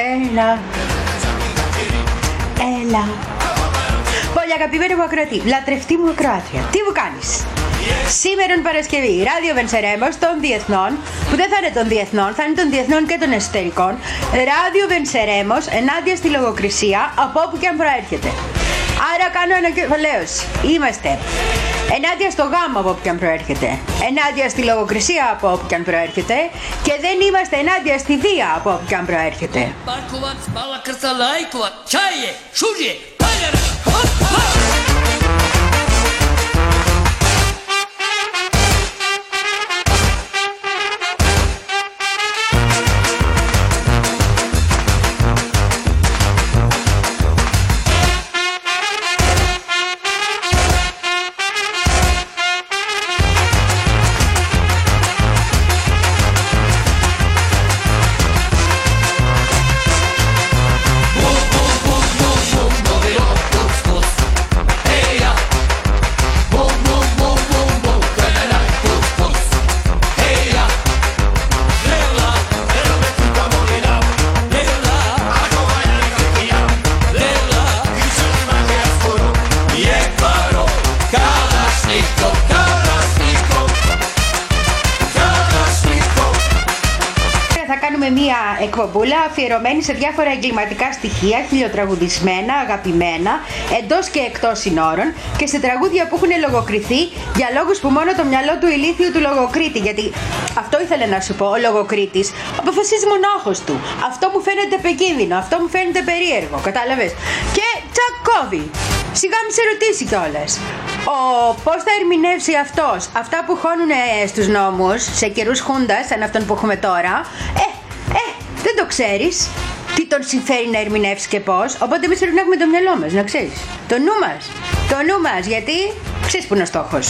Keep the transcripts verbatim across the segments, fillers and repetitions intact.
Έλα. Έλα. Πολύ αγαπημένη μου ακροατή, λατρευτή μου ακροάτρια, τι μου κάνεις? Σήμερα είναι Παρασκευή, ράδιο Βενσερέμος των Διεθνών, που δεν θα είναι των Διεθνών, θα είναι των Διεθνών και των Εσωτερικών. Ράδιο Βενσερέμος ενάντια στη λογοκρισία από όπου και αν προέρχεται. Άρα κάνω ανακεφαλαίωση. Είμαστε ενάντια στο γάμο από όπου και αν προέρχεται, ενάντια στη λογοκρισία από όπου και αν προέρχεται, και δεν είμαστε ενάντια στη βία από όπου και αν προέρχεται. Εκπομπούλα αφιερωμένη σε διάφορα εγκληματικά στοιχεία, χιλιοτραγουδισμένα, αγαπημένα, εντός και εκτός συνόρων, και σε τραγούδια που έχουν λογοκριθεί για λόγους που μόνο το μυαλό του ηλίθιου του λογοκρίτη, γιατί αυτό ήθελε να σου πω, ο λογοκρίτης αποφασίζει μονάχος του. Αυτό μου φαίνεται επικίνδυνο, αυτό μου φαίνεται περίεργο, κατάλαβες? Και τσακώβει. Σιγά μη σε ρωτήσει κιόλας. Ο πώς θα ερμηνεύσει αυτός αυτά που χώνουν στους νόμους σε καιρούς χούντας, σαν αυτόν που έχουμε τώρα, ε, ε, δεν το ξέρεις τι τον συμφέρει να ερμηνεύσει και πώς. Οπότε εμείς πρέπει να έχουμε το μυαλό μας, να ξέρεις. Το νου μας. Το νου μας, γιατί ξέρεις που είναι ο στόχος.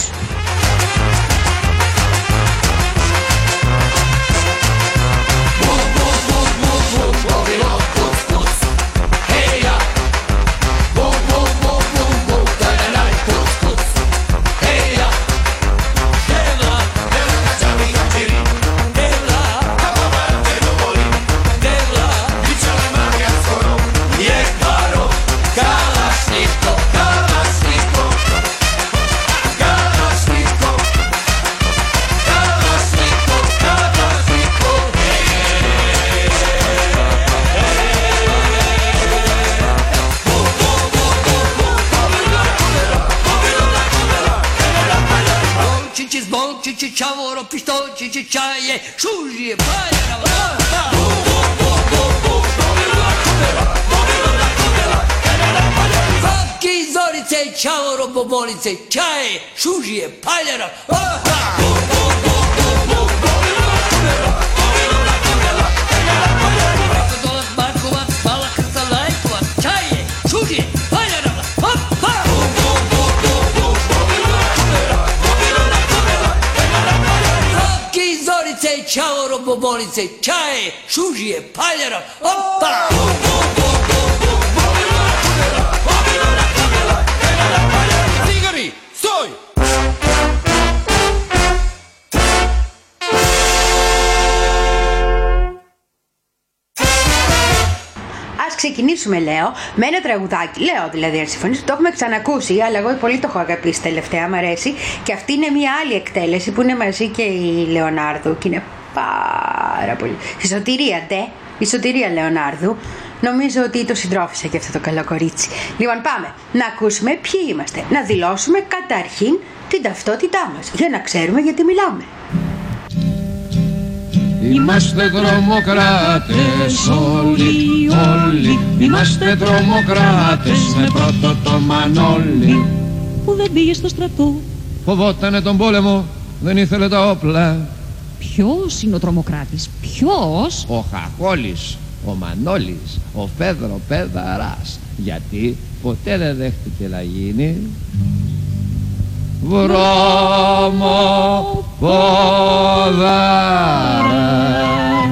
Ciavoro, pistoci, cicciaie, sciugli, Facchi, zorice, ciavoro, bobolice, ciaie, sciugli, palera. Ciao robobolice, ciao, sushi e pagliara, oppa! Sigari, soi! Ας ξεκινήσουμε, λέω, με ένα τραγουδάκι. Λέω δηλαδή, αν συμφωνείς, το έχουμε ξανακούσει, αλλά εγώ πολύ το έχω αγαπήσει τελευταία, μ' αρέσει. Και αυτή είναι μια άλλη εκτέλεση που είναι μαζί και η Λεωνάρδου και είναι πάρα πολύ. Η Σωτηρία, ντε, η Σωτηρία Λεωνάρδου. Νομίζω ότι το συντρόφισα και αυτό το καλό κορίτσι. Λοιπόν, πάμε να ακούσουμε ποιοι είμαστε. Να δηλώσουμε καταρχήν την ταυτότητά μας, για να ξέρουμε γιατί μιλάμε. Είμαστε τρομοκράτες όλοι, όλοι. Είμαστε τρομοκράτες με πρώτο το Μανώλη, που δεν πήγε στο στρατό. Φοβότανε τον πόλεμο, δεν ήθελε τα όπλα. Ποιος είναι ο τρομοκράτης, ποιος? Ο Χαχόλης, ο Μανώλης, ο Φέδρο Πέδαρας. Γιατί ποτέ δεν δέχτηκε να γίνει βρωμοπόδαρας.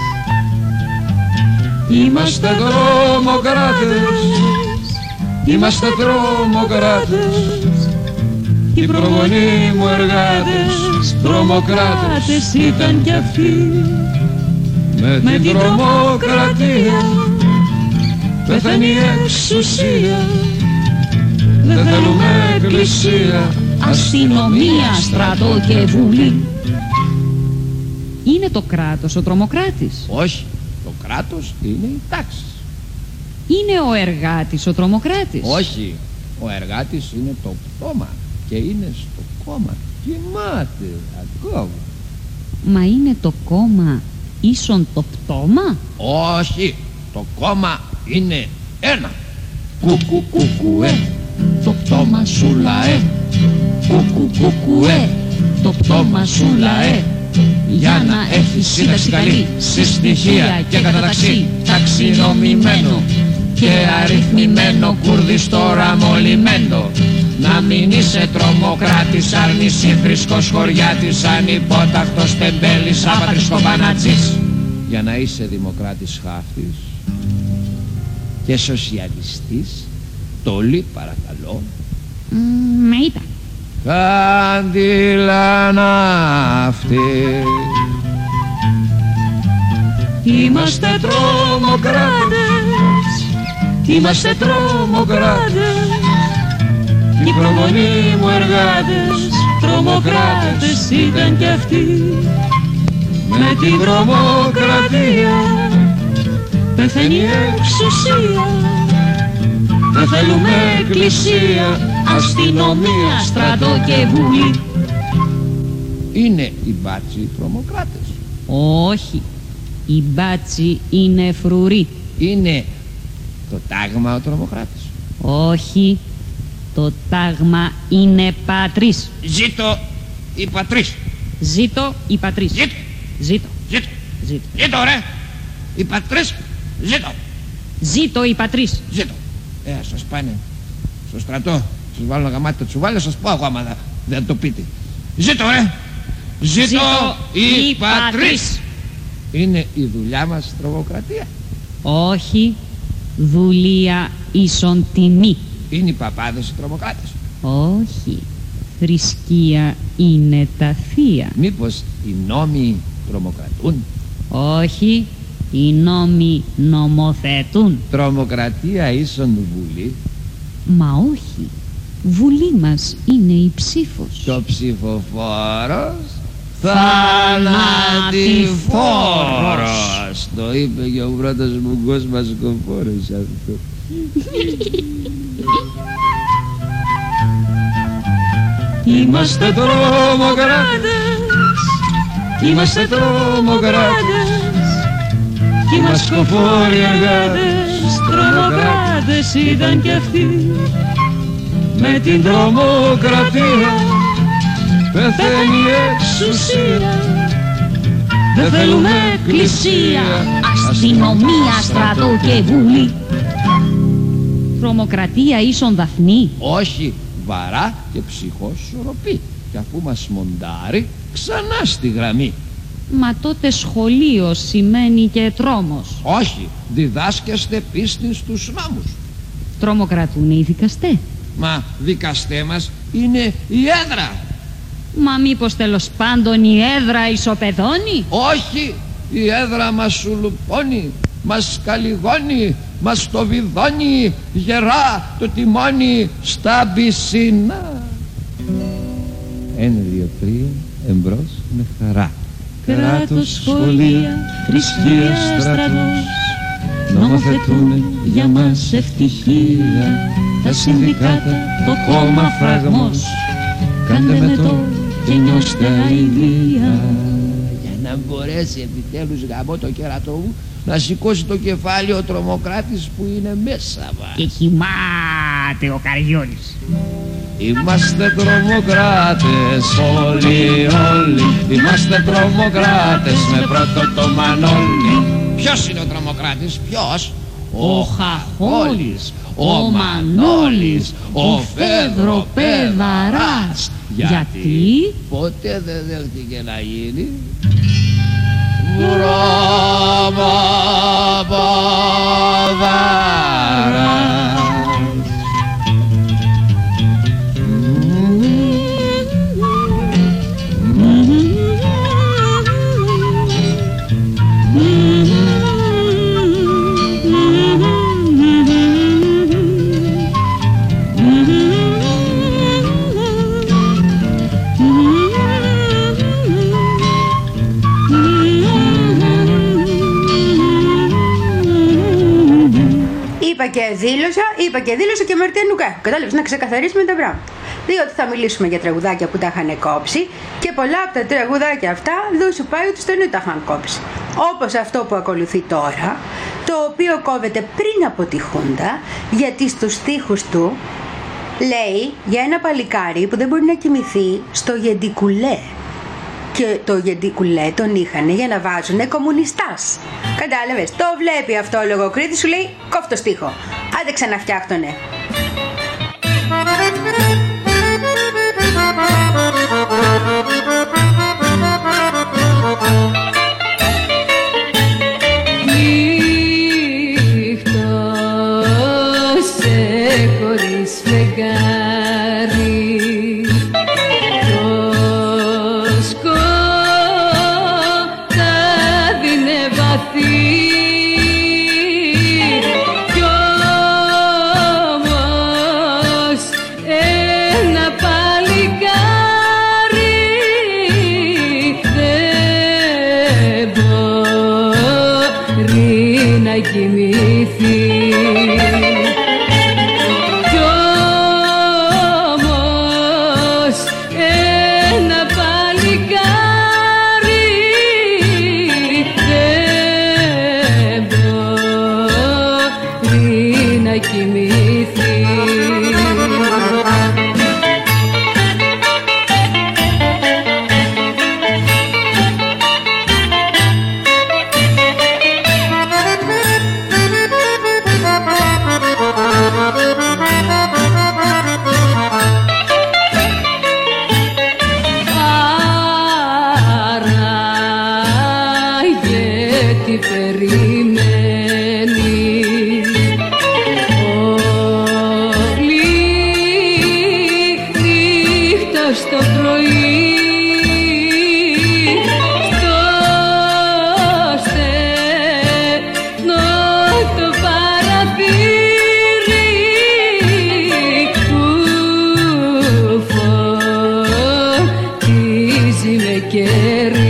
Είμαστε τρομοκράτες, είμαστε τρομοκράτες. Οι προγονείς μου εργάτες, τρομοκράτες ήταν κι αυτοί. Με, με την τρομοκρατία πεθαίνει η εξουσία. Δεν θέλουμε εκκλησία, αστυνομία, στρατό και βουλή. Είναι το κράτος ο τρομοκράτης? Όχι, το κράτος είναι η τάξη. Είναι ο εργάτης ο τρομοκράτης? Όχι, ο εργάτης είναι το πτώμα και είναι στο κόμμα. Κοιμάται ακόμα. Μα είναι το κόμμα ίσον το πτώμα? Όχι, το κόμμα είναι ένα. Κουκου κουκουέ, το πτώμα σου λαέ. Κουκου κουκουέ, το πτώμα σου λαέ. Για να έχει σύνταξη καλή, σε στοιχεία και καταταξή, ταξινομημένο και αριθμημένο, Κούρδης τώρα μολυμένο. Να μην είσαι τρομοκράτης, άρνηση θρησκός χωριάτης, ανυπότακτος τεμπέλης, άπατρης κομπανατζής. Για να είσαι δημοκράτης χάφτης και σοσιαλιστής, τολί παρακαλώ. Mm, με ήταν. Κάντιλα ναύτη. Είμαστε τρομοκράτες, είμαστε τρομοκράτες. Η προμονή μου εργάτες, τρομοκράτες ήταν κι αυτοί. Με την τρομοκρατία πεθαίνει η εξουσία. Δεν θέλουμε εκκλησία, αστυνομία, στρατό και βουλή. Είναι οι μπάτσοι οι τρομοκράτες? Όχι, οι μπάτσοι είναι φρουροί. Είναι το τάγμα ο τρομοκράτης? Όχι, το τάγμα είναι πατρίς. Ζήτω η πατρίς. Ζήτω η πατρίς. Ζήτω. Ζήτω. Ζήτω. Ζήτω. Ζήτω ρε. Η πατρίς. Ζήτω. Ζήτω η πατρίς. Ζήτω. Ε, σας πάνε στο στρατό, σας βάλω να γαμάτε τα τσουβάλια, σας πω εγώ άμα δεν, δεν το πείτε. Ζήτω ρε. Ζήτω, Ζήτω η, η πατρίς. πατρίς. Είναι η δουλειά μας τρομοκρατία? Όχι, δουλεία ίσον τιμή. Είναι οι παπάδες οι τρομοκράτες? Όχι, θρησκεία είναι τα θεία. Μήπως οι νόμοι τρομοκρατούν? Όχι, οι νόμοι νομοθετούν. Τρομοκρατία ίσον βουλή? Μα όχι, βουλή μας είναι η ψήφος. Το ψηφοφόρος θανατηφόρος. Το είπε και ο πρώτος μου κόσμας κοφόρος αυτό. Είμαστε τρομοκράτες, είμαστε τρομοκράτες, κι είμαστε κοφόροι εργάτες, τρομοκράτες ήταν κι αυτοί. Με την τρομοκρατία πεθαίνει η εξουσία. Δεν θέλουμε εκκλησία, αστυνομία, στρατό και βουλή. Τρομοκρατία ίσον Δαφνή? Όχι, βαρά και ψυχός σωροπή. Και αφού μας μοντάρει, ξανά στη γραμμή. Μα τότε σχολείο σημαίνει και τρόμος. Όχι, διδάσκεστε πίστη στους νόμους. Τρομοκρατούν οι δικαστές? Μα δικαστέ μας είναι η έδρα. Μα μήπως τέλος πάντων η έδρα ισοπεδώνει? Όχι, η έδρα μας σουλουπώνει, μας καλυγώνει, μας το βιδώνει γερά το τιμόνι στα πισίνα. Ένα, δύο, τρία, εμπρός με χαρά. Κράτος, σχολεία, θρησκεία, στρατός νομοθετούν για μας ευτυχία. Τα συνδικάτα, το κόμμα φραγμός, κάντε με το και νιώστε αηδία. Για να μπορέσει επιτέλους γαμώ το κέρατό μου να σηκώσει το κεφάλι ο τρομοκράτης που είναι μέσα μας. Και κοιμάται ο Καριόλης. Είμαστε τρομοκράτες όλοι όλοι, είμαστε τρομοκράτες με πρώτο το Μανώλη. Ποιος είναι ο τρομοκράτης, ποιος? Ο Χαχόλης, ο Μανώλης, ο Φέδρο Πεδαράς. Γιατί? Ποτέ δεν δέχτηκε να γίνει βρωμοποδαράς. Mm-hmm. Είπα και δήλωσα, είπα και δήλωσα και μερτία νουκά. Κατάλαβες, να ξεκαθαρίσουμε τα πράγματα. Διότι θα μιλήσουμε για τραγουδάκια που τα είχαν κόψει και πολλά από τα τραγουδάκια αυτά δεν σου πάει ότι στο νου τα είχαν κόψει. Όπως αυτό που ακολουθεί τώρα, το οποίο κόβεται πριν από τη Χούντα, γιατί στους στίχους του λέει για ένα παλικάρι που δεν μπορεί να κοιμηθεί στο γεντικουλέ. Και το γεντικουλέ τον είχαν για να βάζουνε κομμουνιστάς. Κατάλαβες, το βλέπει αυτό ο λογοκρίτης, σου λέει κόφτω στίχο. Άντε ξαναφτιάχτονε. Νύχτωσε χωρίς φεγγάρι, το σκοτάδι είναι βαθύ. Κι όμως ένα παλικάρι δεν μπορεί να κοιμηθεί. Κι όμως ένα παλικάρι δεν μπορεί να κοιμηθεί. Τι περιμένει όλη νύχτα στο πρωί, στο στενό το παραθύρι που φωτίζει με κερί.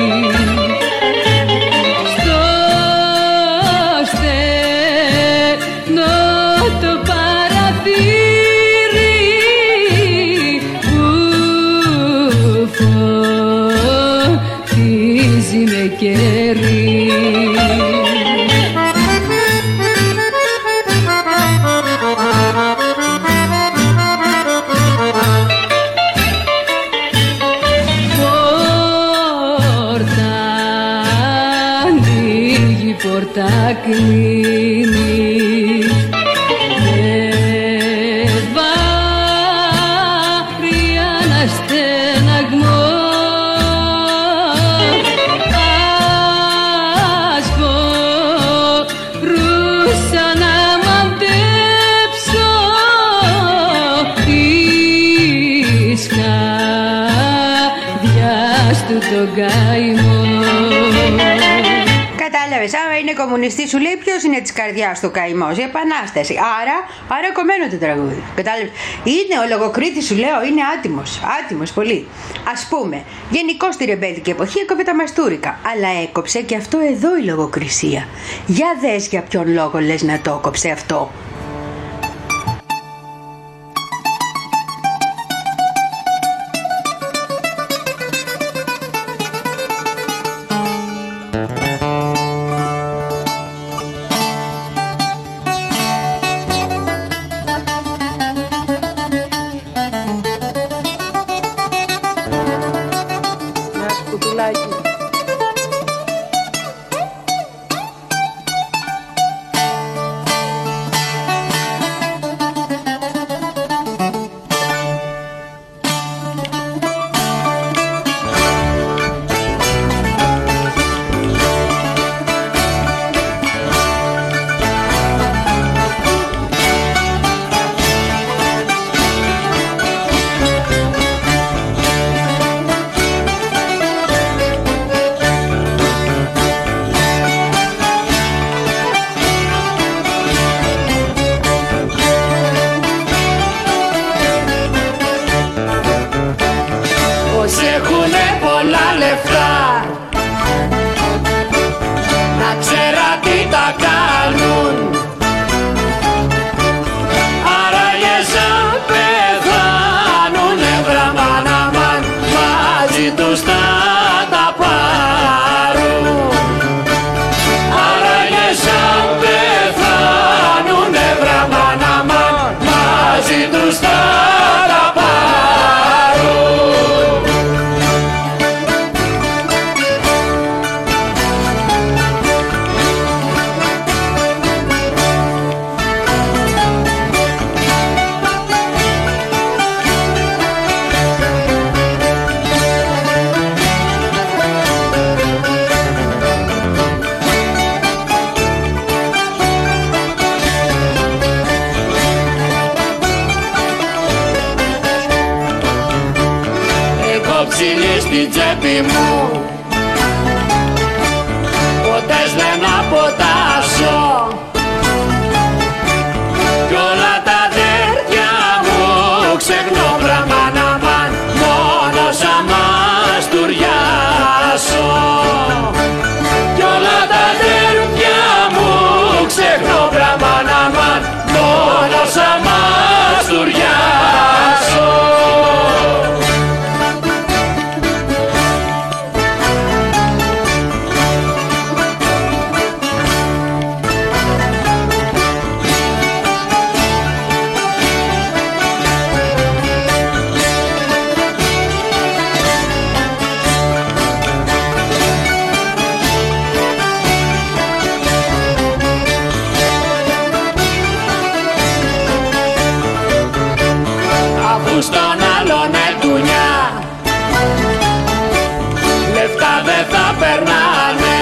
Με κερί. Πόρτα ανοίγει, πόρτα κλείνει, με βάρια ένα στεναγμό. Κατάλαβες, άμα είναι κομμουνιστής σου λέει ποιος είναι της καρδιάς του καημός, η Επανάσταση. Άρα, άρα κομμένο το τραγούδι. Κατάλαβες. Είναι ο λογοκρίτης σου λέω, είναι άτιμος, άτιμος πολύ. Ας πούμε, γενικώς στη ρεμπέδικη εποχή έκοβε τα μαστούρικα, αλλά έκοψε και αυτό εδώ η λογοκρισία. Για δες για ποιον λόγο λες να το έκοψε αυτό. Βασίλη στην τσέπη μου, ποτέ δεν αποτάσω κι όλα τα αδέρφια μου ξεχνώ βραμάναμαν μόνο σαν μαστουριάσω κι όλα τα αδέρφια μου ξεχνώ βραμάναμαν μόνο σαν μαστουριάσω. Στον άλλον ετουνιά λεφτά δεν θα περνάνε,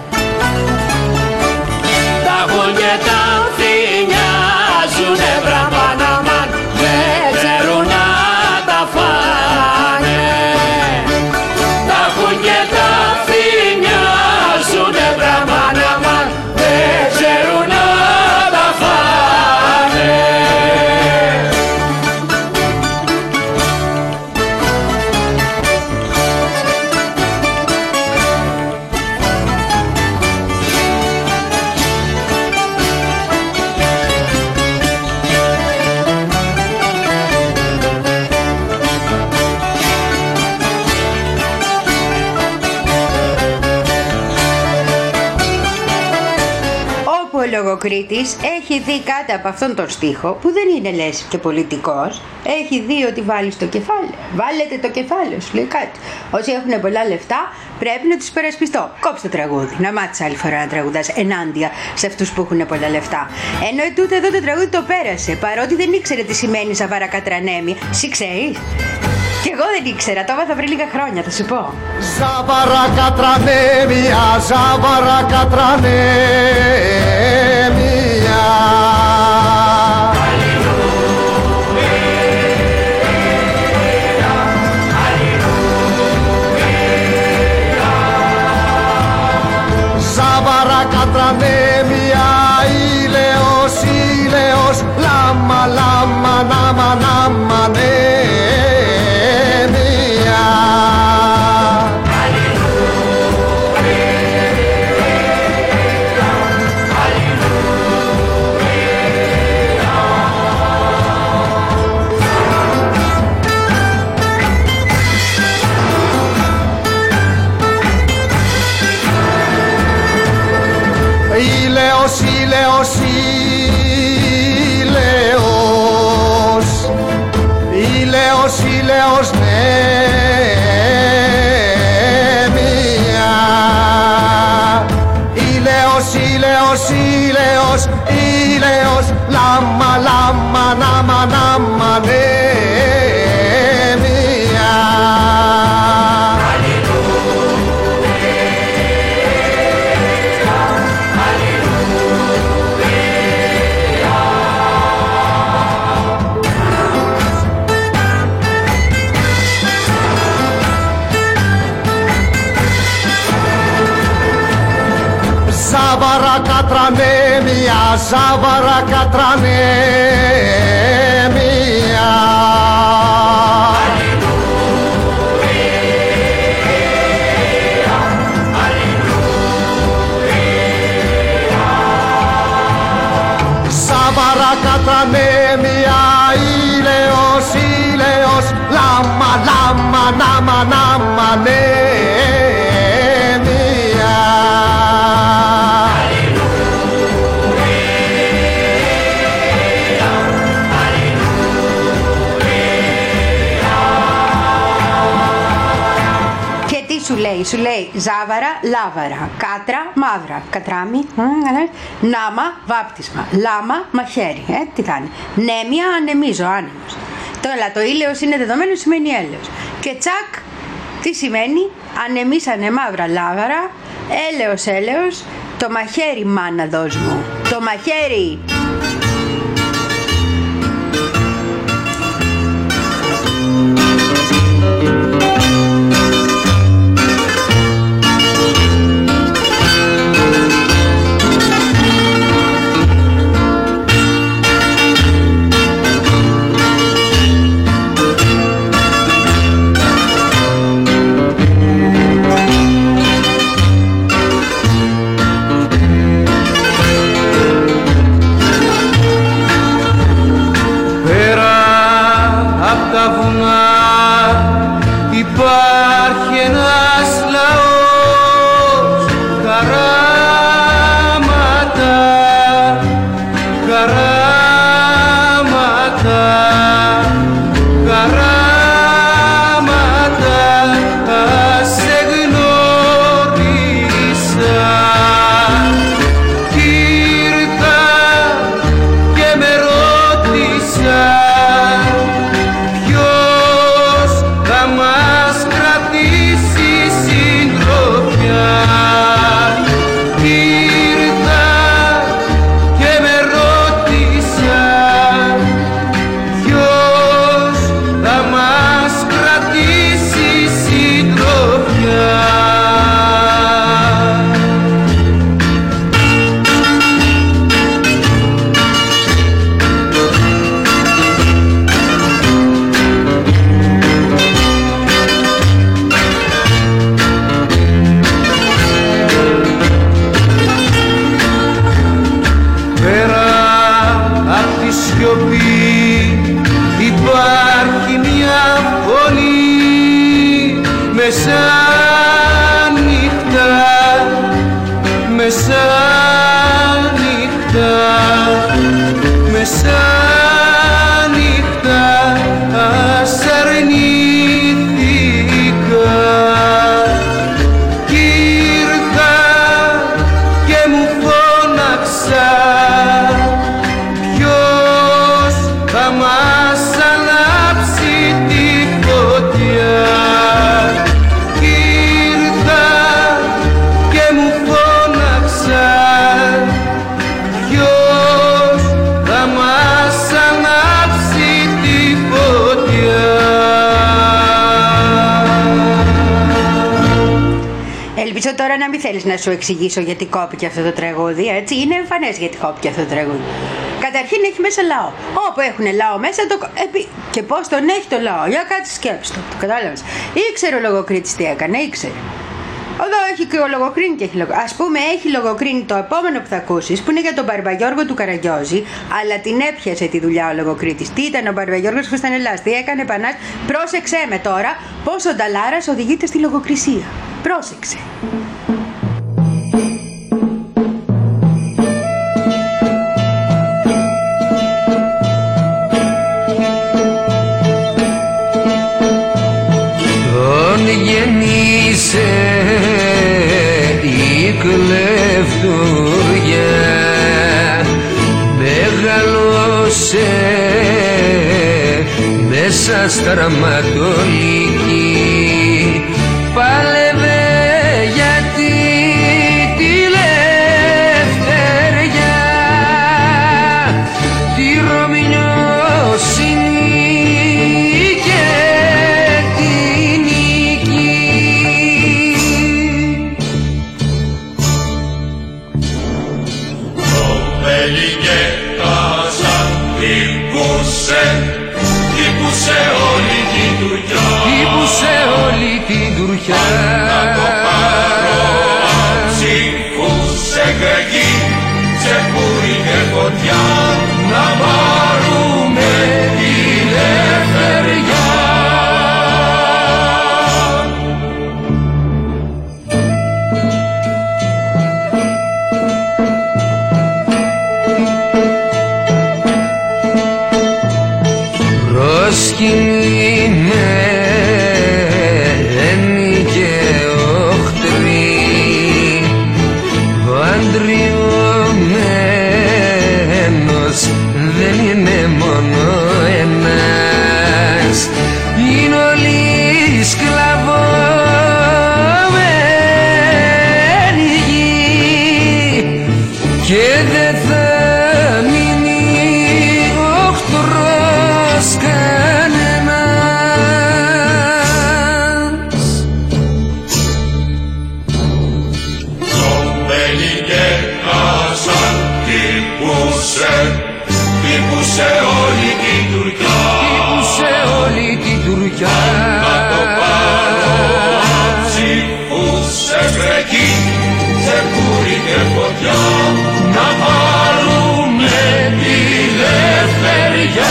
τα έχουν και τα φθηνιάζουνε βραμάναμαν, δεν ξέρουν να τα φάνε. Τα έχουν και τα φθηνιάζουνε βραμάναμαν, δεν ξέρουν να τα φάνε. Ο λογοκρίτης έχει δει κάτι από αυτόν τον στίχο που δεν είναι λες και πολιτικός. Έχει δει ότι βάλεις το κεφάλαιο. Βάλετε το κεφάλαιο, σου λέει κάτι. Όσοι έχουν πολλά λεφτά πρέπει να τους υπερασπιστώ. Κόψε το τραγούδι. Να μάθεις άλλη φορά να τραγουδάς ενάντια σε αυτούς που έχουν πολλά λεφτά. Ενώ ετούτε εδώ το τραγούδι το πέρασε. Παρότι δεν ήξερε τι σημαίνει Ζαβαρακατρανέμι. Συ ξέρεις? Κι εγώ δεν ήξερα, το έμαθα πριν λίγα χρόνια, θα σου πω. Ζαβαρακατρανέμια, Ζαβαρακατρανέμια. Ζαβαρακατρανέμια, ήλαιος, ήλαιος, λάμα, λάμα, νάμα, νάμα, ναι. Ήλαιος, ήλαιος, ήλαιος, ήλαιος, ήλαιος, ναι, μία. Ήλαιος, ήλαιος, ήλαιος, ήλαιος, λάμα, λάμα, νάμα, νάμα, ναι, μία. Ζαβαρακατρανέμια, Ζαβαρακατρανέμια. Ζαβαρακατρανέμια, ήλαιος, ήλαιος, λάμα, λάμα, νάμα, νάμα, ναι. Σου λέει, σου λέει ζάβαρα, λάβαρα, κάτρα, μαύρα, κατράμι, νάμα, βάπτισμα, λάμα, μαχαίρι, ε, τι θα είναι, νέμια, ανεμίζω, άνεμος. Τώρα το ήλαιος είναι δεδομένο, σημαίνει έλεος. Και τσακ, τι σημαίνει, ανεμίσανε μαύρα λάβαρα, έλεος, έλεος, το μαχαίρι μάνα δώσ' μου, το μαχαίρι. σιωπή υπάρχει μια φωνή μεσάνυχτα, μεσάνυχτα, μεσάνυχτα ασαρνήθηκα κι ήρθα και μου φώναξα ποιος θα μας ανάψει τη φωτιά κι ήρθα και μου φώναξα ποιος θα μας ανάψει τη φωτιά. Ελπίζω τώρα να μην θέλεις να σου εξηγήσω γιατί κόπηκε αυτό το τραγούδι, έτσι. Είναι εμφανές γιατί κόπηκε αυτό το τραγούδι. Καταρχήν έχει μέσα λαό. Όπου έχουν λαό μέσα το... Επί... Και πώς τον έχει το λαό, για κάτι σκέψου το. Το κατάλαβες. Ήξερε ο λογοκρίτης τι έκανε, ήξερε. Εδώ έχει και ο λογοκρίνη και έχει λογο... Ας πούμε έχει λογοκρίνη το επόμενο που θα ακούσεις, που είναι για τον Μπαρμπαγιώργο του Καραγκιόζη, αλλά την έπιασε τη δουλειά ο λογοκρίτης. Τι ήταν ο Μπαρμπαγιώργος Χρυστανελάς, τι έκανε επανάσταση. Πρόσεξε με τώρα πώς ο Νταλάρας οδηγείται στη λογοκρισία. Πρόσεξε. Τον γεννήσε η κλεφτουριά, μεγάλωσε μέσα στα ραματολίκη, πάλευε γιατί τη λευτεριά, τη Ρωμινιοσύνη και τη νίκη. Το Πελικέ Κάζαν χτύπουσε, χτύπουσε όλη την Τουρκιά, χτύπουσε όλη την Τουρκιά. Να το πάρω ψήφουσε Γκρεγί, τσεκούρι και φωτιά, να πάρουμε τη λευτεριά. Προσκυνημένοι και οχτροί, ο αντριωμένος δεν είναι μόνο ένας, είναι όλοι σκλαβωμένοι γη και δεν θα μείνει οχτρός κανένας. Τον Πελικέ Κάζαν χτύπουσε, χτύπουσε όλη την Τουρκιά, χτύπουσε όλη την Τουρκιά. να το πάρω ψήφουσε Γκρεγί, τσεκούρι και φωτιά, να πάρουμε τη λευτεριά.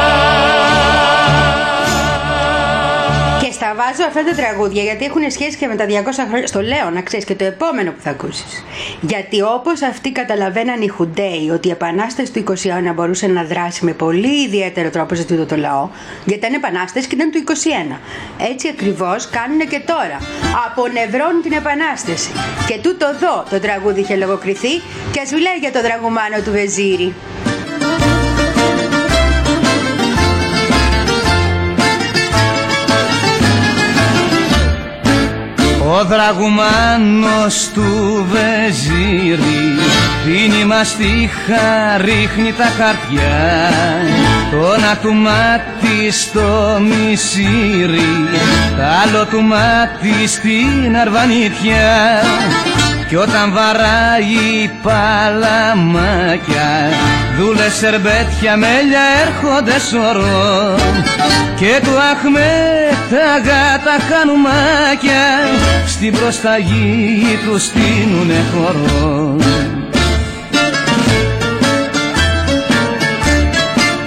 Και στα βάζω αυτά τα τραγούδια γιατί έχουν σχέση και με τα διακόσια χρόνια. Στο λέω να ξέρεις και το επόμενο που θα ακούσεις. Γιατί όπως αυτοί καταλαβαίναν οι Χουντέοι ότι η επανάσταση του είκοσι ένα μπορούσε να δράσει με πολύ ιδιαίτερο τρόπο σε τούτο το λαό, γιατί ήταν επανάσταση και ήταν του είκοσι ένα. Έτσι ακριβώς κάνουν και τώρα. Απονευρώνουν την επανάσταση. Και τούτο εδώ το τραγούδι είχε λογοκριθεί και ας μιλάει για το δραγουμάνο του Βεζίρη. Ο δραγουμάνος του Βεζίρη πίνει μαστίχα, ρίχνει τα χαρτιά, το ένα του μάτι στο μισήρι, τ' άλλο του μάτι στην Αρβανίτια. Κι όταν βαράει παλαμάκια, δούλες, σερμπέτια, μέλια έρχονται σωρό, και του Αχμέτ τα γάτα χανουμάκια στην προσταγή του στείνουνε χορό.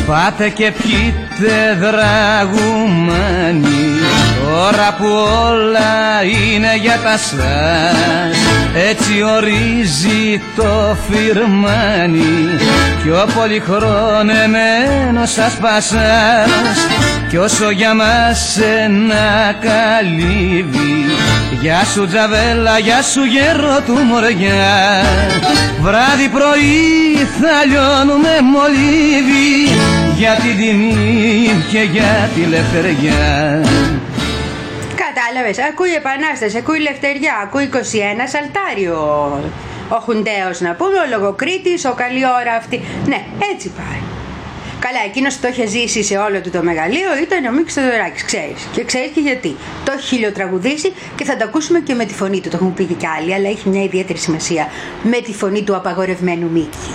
Πάτε και πιείτε δραγουμάνι, τώρα που όλα είναι για τα σας. Έτσι ορίζει το φιρμάνι κι ο πολυχρόνεμένος σας πασάς. Κι όσο για μας ένα καλύβι, γεια σου τζαβέλα, γεια σου γέρο του μωριά. Βράδυ πρωί θα λιώνουμε μολύβι, για την τιμή και για τη λευτεριά. Κατάλαβες, ακούει Επανάσταση, ακούει Λευτεριά, ακούει είκοσι ένα Σαλτάριο. Ο Χουντέος να πούμε, ο Λογοκρίτης, ο καλή ώρα αυτή. Ναι, έτσι πάει. Καλά, εκείνος το είχε ζήσει σε όλο του το μεγαλείο ήταν ο Μίκης Θεοδωράκης, ξέρεις. Και ξέρεις και γιατί. Το έχει χιλιοτραγουδήσει και θα το ακούσουμε και με τη φωνή του. Το έχουν πει και άλλοι, αλλά έχει μια ιδιαίτερη σημασία. Με τη φωνή του απαγορευμένου Μίκη.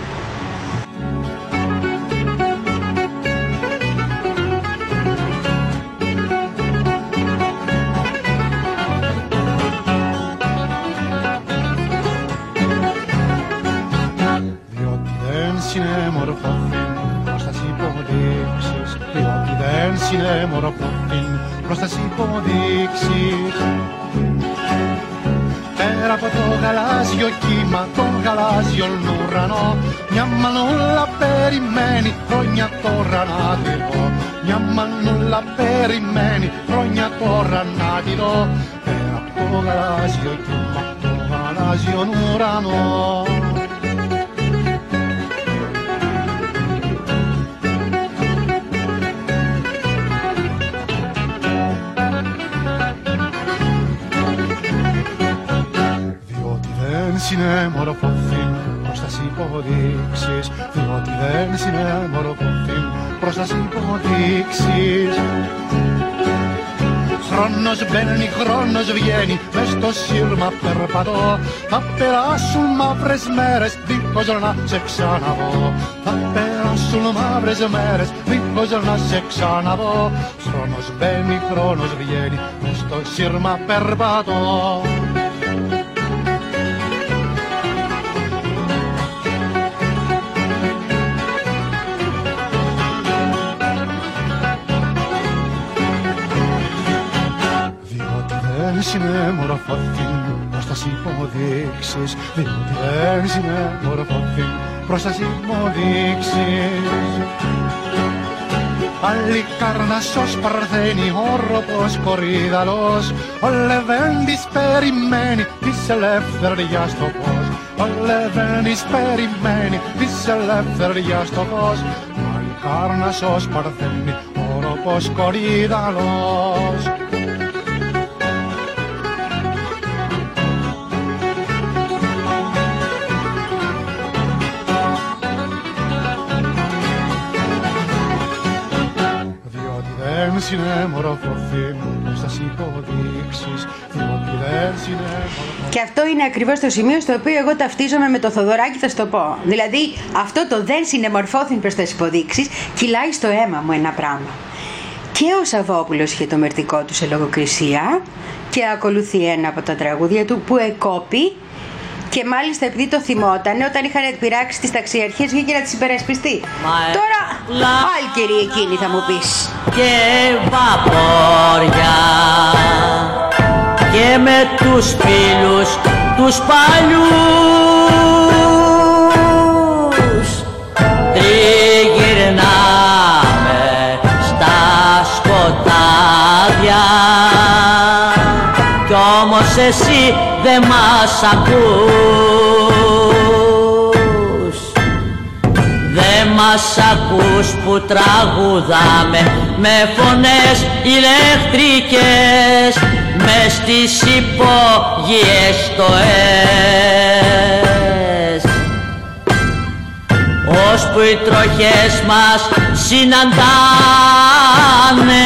Συνέμορφωθήν προς τας υποδείξεις. Πέρα από το γαλάζιο κύμα, τον γαλάζιο ουρανό, μια μανούλα περιμένει χρόνια τώρα να τη δω. Μια μανούλα περιμένει χρόνια τώρα να τη δω. Πέρα από το γαλάζιο κύμα, τον γαλάζιο ουρανό. Συνέμορφωθήν προς τας υποδείξεις, διότι δεν συνέμορφωθήν προς τας υποδείξεις. Χρόνος μπαίνει, χρόνος βγαίνει, μες στο σύρμα περπατώ. Θα περάσουν μαύρες μέρες, δίχως να σε ξαναδώ. Θα περάσουν μαύρες μέρες, δίχως να σε ξαναδώ. Χρόνος μπαίνει, χρόνος βγαίνει, μες στο σύρμα περπατώ. Συνέμορφωθήν προς τας υποδείξεις, διότι δεν συνέμορφωθήν προς τας υποδείξεις. Αλλικάρνασσος παρθένει, όρροπος κορίδαλος, ο Λεβέντης περιμένει της ελευθεριάς το φως. Ο Λεβέντης περιμένει της ελευθεριάς το φως. Αλλικάρνασσος παρθένει, όρροπος κορίδαλος. Και αυτό είναι ακριβώς το σημείο στο οποίο εγώ ταυτίζομαι με το Θοδωράκι, θα σου το πω. Δηλαδή αυτό το δεν συνεμορφώθην προς τις υποδείξεις κυλάει στο αίμα μου ένα πράγμα. Και ο Σαββόπουλος είχε το μερτικό του σε λογοκρισία και ακολουθεί ένα από τα τραγούδια του που εκόπη. Και μάλιστα επειδή το θυμότανε, όταν είχαν πειράξει τις ταξιαρχίες βγήκε να τις υπερασπιστεί. Μα τώρα λα... άλλη κυρία εκείνη θα μου πεις. Και βαπόρια και με τους φίλους τους παλιούς τριγυρνάμε στα σκοτάδια. Κι όμως εσύ δε μας ακούς, δε μας ακούς που τραγουδάμε με φωνές ηλεκτρικές μες στις υπόγειες στοές. Ώσπου οι τροχές μας συναντάνε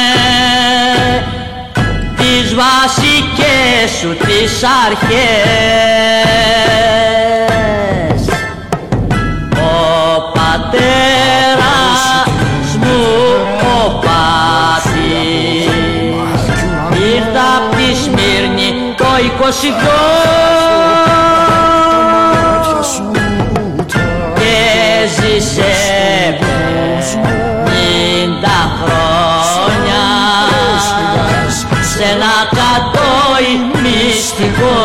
τις βασικές σου τις αρχές. Ο πατέρας μου ο Πάτης ήρθε απ' τη Σμύρνη το είκοσι δυο και ζήσε πενήντα χρόνια σε ένα κατόι μυστικό.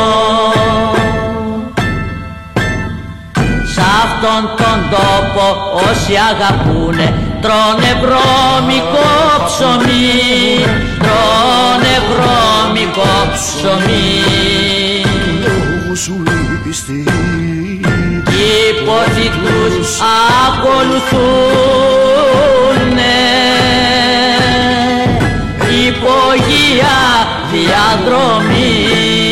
Σ' αυτόν τον τόπο όσοι αγαπούνε τρώνε βρώμικο ψωμί, τρώνε βρώμικο ψωμί. Κι οι πόθοι τους ακολουθούνε υπογεία διαδρομή.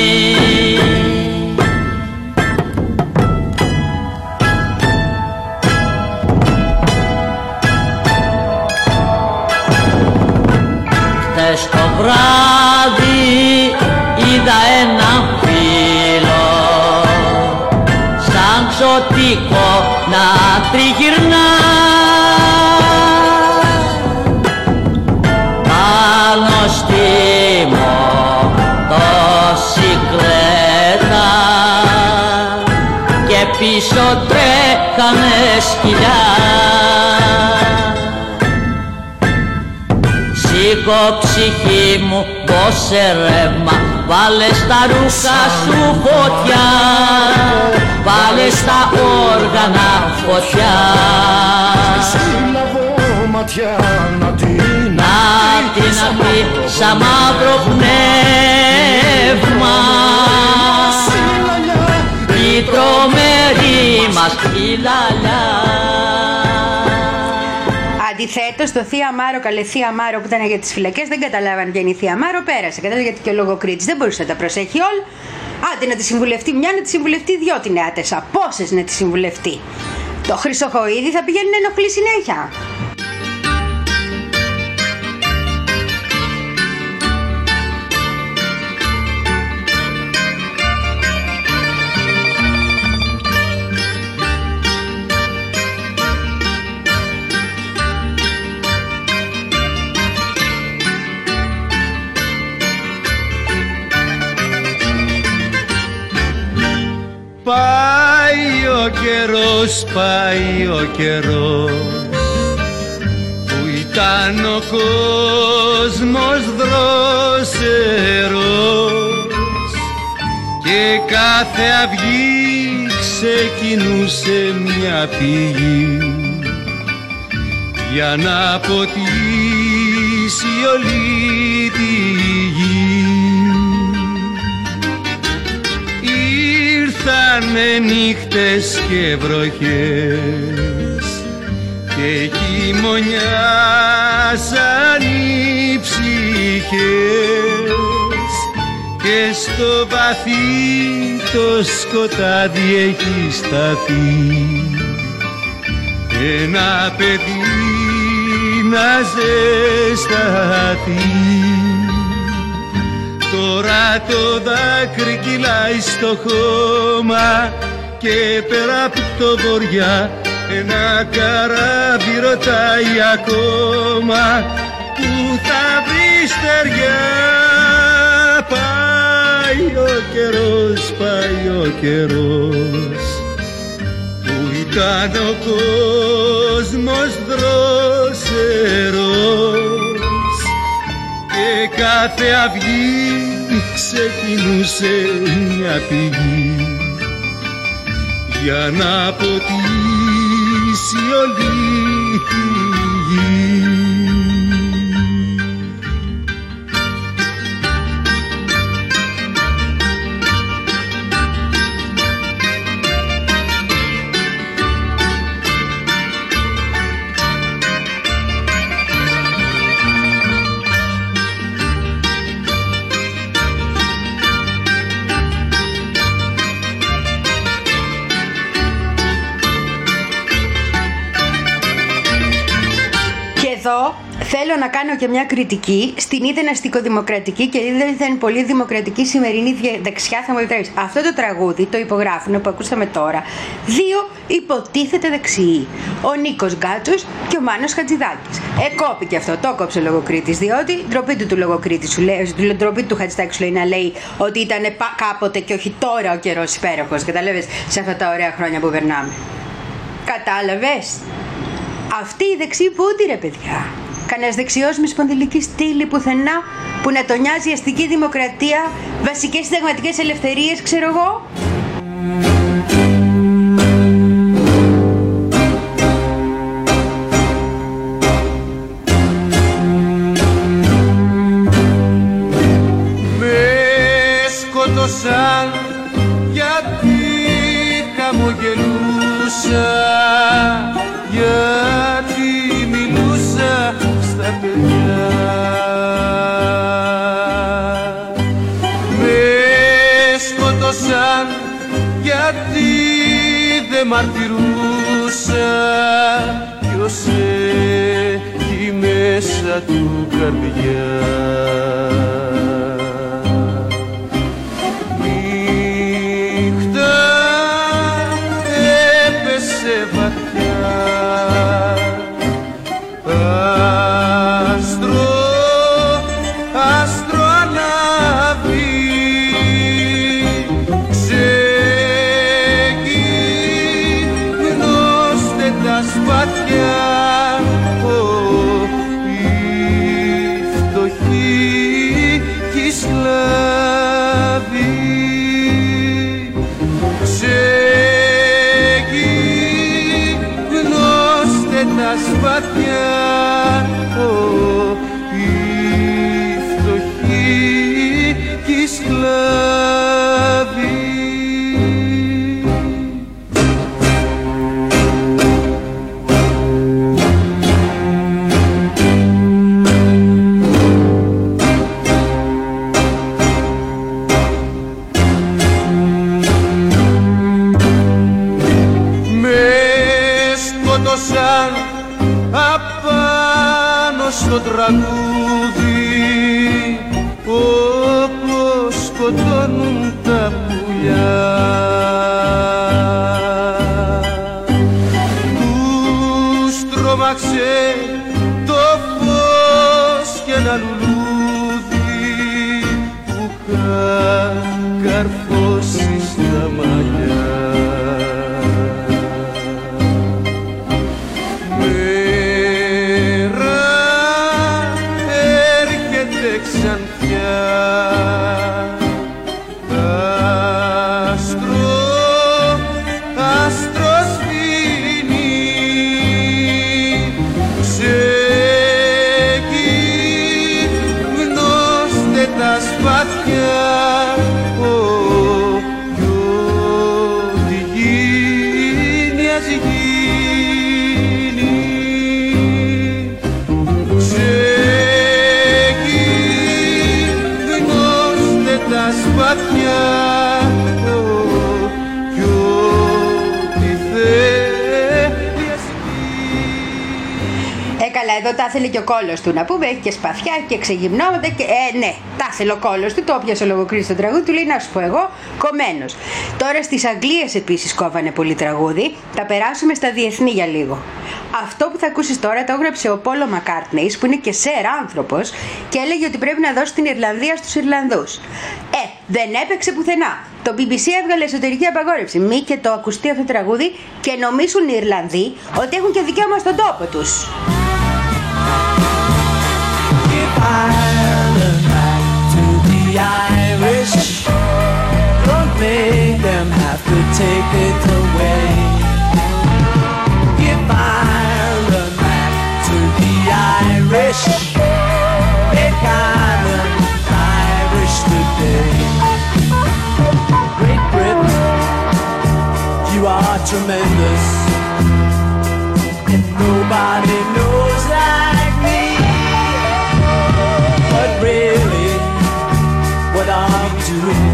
Χτες το βράδυ είδα ένα φίλο σαν ξωτικό να τριγυρνά πάνω στη μοτοσικλέτα και πίσω τρέχανε σκυλιά. Σήκω ψυχή μου, δώσε ρεύμα, βάλε στα ρούχα σου φωτιά, βάλε στα όργανα φωτιά. Να την απεί σαν μαύρο πνεύμα η τρομερή μας η λαλιά. Αντιθέτως, το Θεία Μάρο, καλέ Θεία Μάρο που ήταν για τις φυλακές, δεν καταλάβαν ποια είναι η Θεία Μάρο, πέρασε. Κατάλαβε γιατί και ο λογοκρίτης δεν μπορούσε να τα προσέχει όλα. Άντε να τη συμβουλευτεί μια, να τη συμβουλευτεί δυο την Άτεσα. Πόσες να τη συμβουλευτεί. Το Χρυσοχοΐδη θα πηγαίνει να ενοχλεί συνέχεια. Πάει ο καιρός, πάει ο καιρός που ήταν ο κόσμος δρόσερος και κάθε αυγή ξεκινούσε μια πηγή για να ποτίσει όλη τη γη. Ήρθανε νύχτες και βροχές και χειμωνιάσαν οι ψυχές και στο βαθύ το σκοτάδι έχει σταθεί ένα παιδί να ζεσταθεί. Τώρα το δάκρυ κυλάει στο χώμα και πέρα από το βοριά ένα καράβι ρωτάει ακόμα που θα βρει στεριά. Πάει ο καιρός, πάει ο καιρός που ήταν ο κόσμος δρόσερος και κάθε αυγή ξεκινούσε μια πηγή για να ποτίσει όλη τη γη. Θέλω να κάνω και μια κριτική στην είτε αστικοδημοκρατική και είτε πολύ δημοκρατική σημερινή δεξιά, θα μου επιτρέψει. Αυτό το τραγούδι το υπογράφουν που ακούσαμε τώρα δύο υποτίθεται δεξιοί. Ο Νίκος Γκάτσος και ο Μάνος Χατζηδάκης. Εκόπηκε αυτό, το κόψε ο λογοκρίτης, διότι ντροπή του του λογοκρίτη σου λέει, ντροπή του Χατζηδάκη σου λέει να λέει ότι ήταν κάποτε και όχι τώρα ο καιρός υπέροχος. Κατάλαβες, σε αυτά τα ωραία χρόνια που περνάμε. Κατάλαβες. Αυτή η δεξί πούτη, ρε παιδιά. Κανένας δεξιός με σπονδυλική στήλη πουθενά που να τον νοιάζει αστική δημοκρατία, βασικές συνταγματικές ελευθερίες, ξέρω εγώ. Σκότωσαν γιατί χαμογελούσα, γιατί μιλούσα στα παιδιά. Με σκότωσαν γιατί δεν μαρτυρούσα ποιος έχει μέσα του καρδιά. Στο τραγούδι όπως σκοτώνουν τα πουλιά, τους τρόμαξε το φως και ένα λουλούδι που είχαν καρφώσει στα μαλλιά. Εδώ τα ήθελε και ο κόλλος του, να πούμε, έχει και σπαθιά και ξεγυμνώματα και ε, ναι, τα ήθελε ο κόλλος του, το όποιος ο λογοκρίτης στο τραγούδι του λέει να σου πω εγώ, κομμένος. Τώρα στις Αγγλίες επίσης κόβανε πολύ τραγούδι, θα περάσουμε στα διεθνή για λίγο. Αυτό που θα ακούσεις τώρα το έγραψε ο Πόλο Μακάρτνεϊς, που είναι και σερ άνθρωπος, και έλεγε ότι πρέπει να δώσει την Ιρλανδία στους Ιρλανδούς. Ε, δεν έπαιξε πουθενά. Το μπι μπι σι έβγαλε εσωτερική απαγόρευση. Μη και το ακουστεί αυτό το τραγούδι και νομίσουν οι Ιρλανδοί ότι έχουν και δικαίωμα στον τόπο τους. Ireland back to the Irish. Don't make them have to take it away. Give Ireland back to the Irish. Make Ireland Irish today. Great Britain, you are tremendous, and nobody knows like me. But really, what are you doing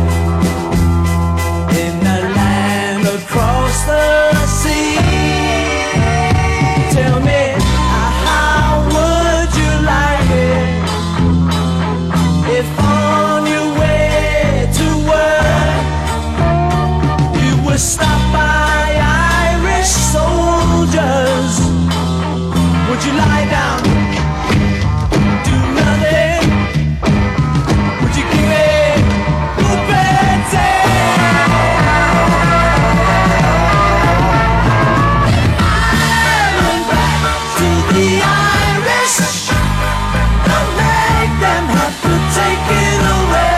in a land across the sea? Tell me, how would you like it if on your way to work you were stopped by Irish soldiers? Would you lie down? To the Irish. Don't make them have to take it away.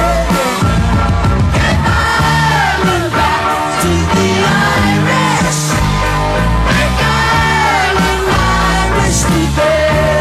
Give Ireland back to the Irish. Make Ireland Irish today.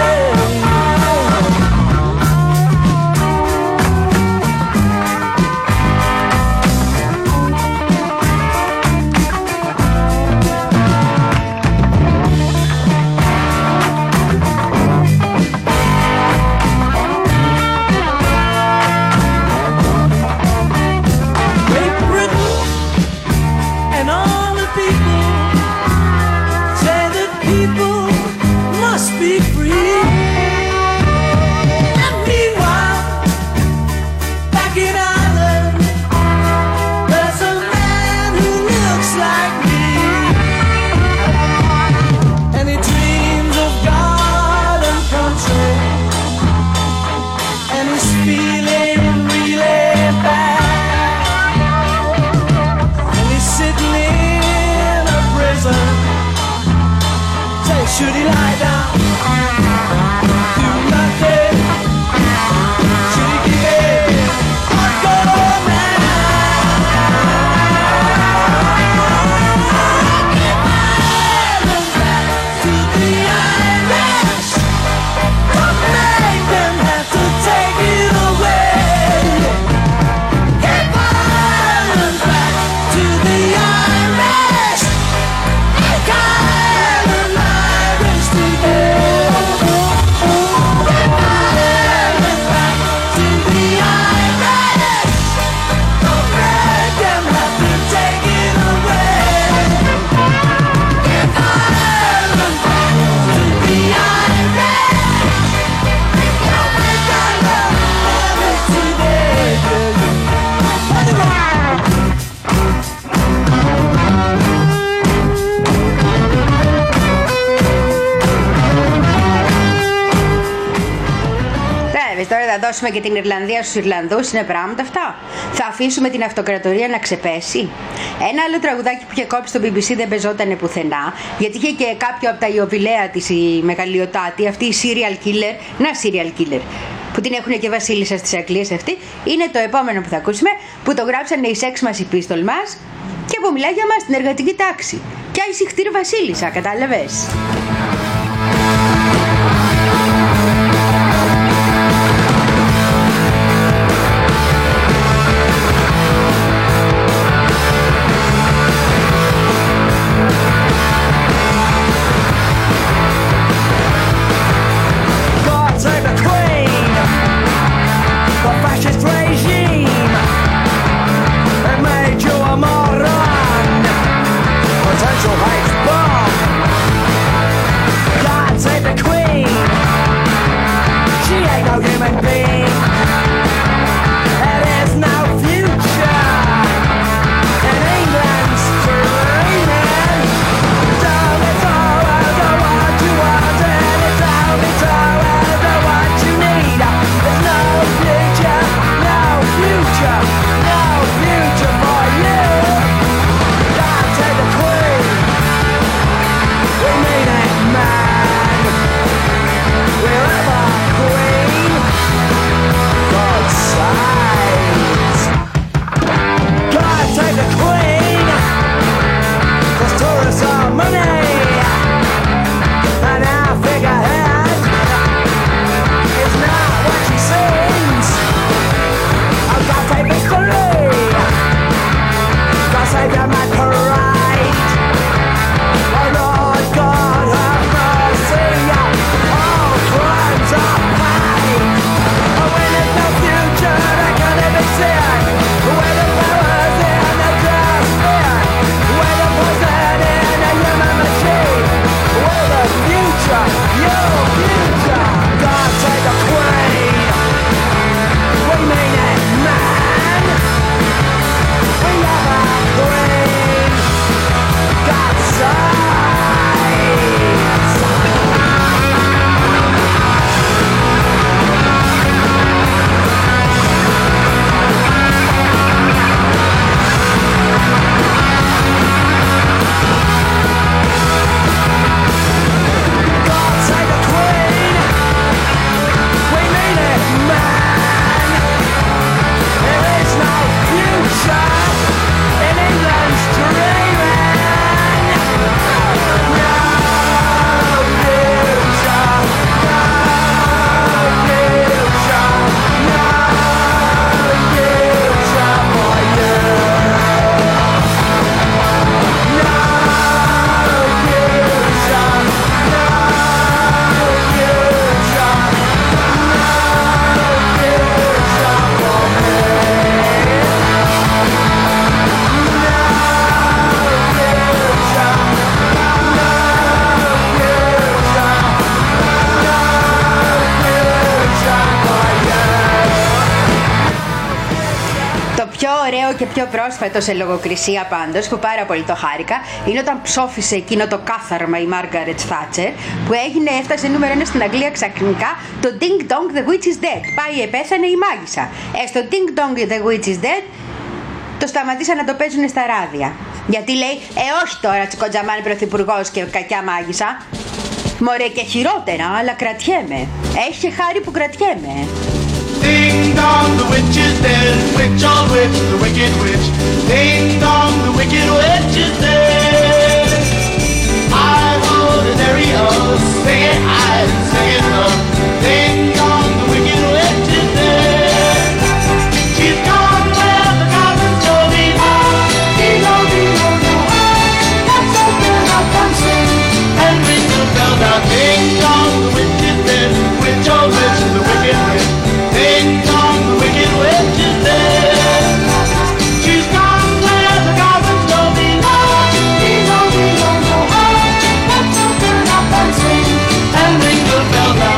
Great Britain and all the people say that people must be free. And meanwhile, back in Ireland, there's a man who looks like me, and he dreams of God and country, and he's feeling really bad, and he's sitting in a prison. Say, should he lie down, do nothing? Should he give in or go mad? Give Ireland back to the Irish. Don't make them have to take it away. Give Ireland back to the Irish. Make Ireland Irish today. Give Ireland back to the Irish. Don't make them have to take it away. Give Ireland back to the Irish. Make Ireland Irish today. Βέβαια, τώρα θα δώσουμε και την Ιρλανδία στους Ιρλανδούς, είναι πράγματα αυτά. Θα αφήσουμε την αυτοκρατορία να ξεπέσει. Ένα άλλο τραγουδάκι που είχε κόψει στο μπι μπι σι δεν πεζότανε πουθενά, γιατί είχε και κάποιο από τα ιωβιλέα της η μεγαλειοτάτη, αυτή η serial killer, να serial killer, που την έχουν και βασίλισσα στις Αγγλίες αυτή. Είναι το επόμενο που θα ακούσουμε, που το γράψανε οι σεξ μας, οι πίστολ μας, και που μιλάει για μας την εργατική τάξη. Και αϊσυχτήρ βασίλισσα, κατάλαβες. God save the Queen, the fascist regime. It made you a moron, potential hate bomb. και πιο πρόσφατο σε λογοκρισία πάντως, που πάρα πολύ το χάρηκα, είναι όταν ψόφισε εκείνο το κάθαρμα η Μάργαρετ Θάτσερ, που έγινε, έφτασε νούμερο ένα στην Αγγλία ξαφνικά, το Ding Dong The Witch is Dead. Πάει, επέθανε η μάγισσα. Ε, στο Ding Dong The Witch is Dead το σταματήσαν να το παίζουν στα ράδια. Γιατί λέει, ε όχι τώρα Τσικοτζαμάν πρωθυπουργός και κακιά μάγισσα. Μωρέ και χειρότερα, αλλά κρατιέμαι. Έχει χάρη που κρατιέμαι. Ding dong, the witch is dead. Witch on witch, the wicked witch. Ding dong, the wicked witch is dead. I hold an area, sing it high and sing it low. Ding dong, the wicked witch is dead. She's gone where the goblins go be. Dee-lo, dee-lo, dee-lo. Let's open up and sing and ring the bell now. Ding dong, the witch is dead. Witch on witch, the wicked witch. Ding dong, the wicked witch is dead. She's gone where the goblins go be. Dee-lo, dee-lo, dee-lo. Let's open up and sing and ring the bell now.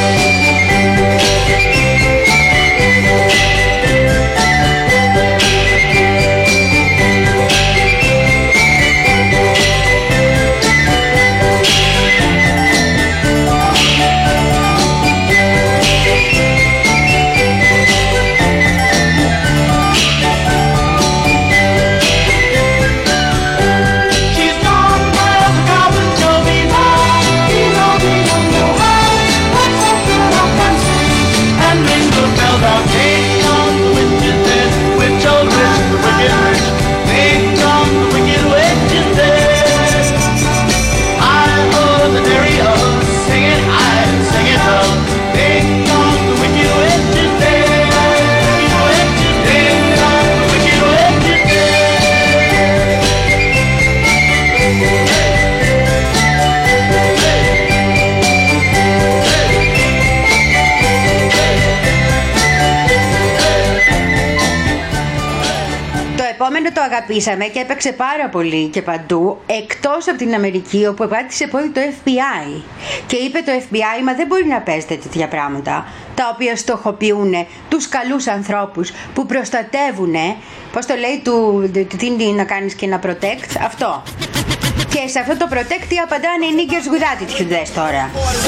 Το αγαπήσαμε και έπαιξε πάρα πολύ και παντού, εκτός από την Αμερική, όπου επάτησε πόδι το Εφ Μπι Άι και είπε το Εφ Μπι Άι, μα δεν μπορεί να παίζετε τέτοια πράγματα, τα οποία στοχοποιούν τους καλούς ανθρώπους που προστατεύουν, πώς το λέει, του, τι να κάνεις και να protect, αυτό. Και σε αυτό το protect τι απαντάνε οι niggers with attitude, δες τώρα.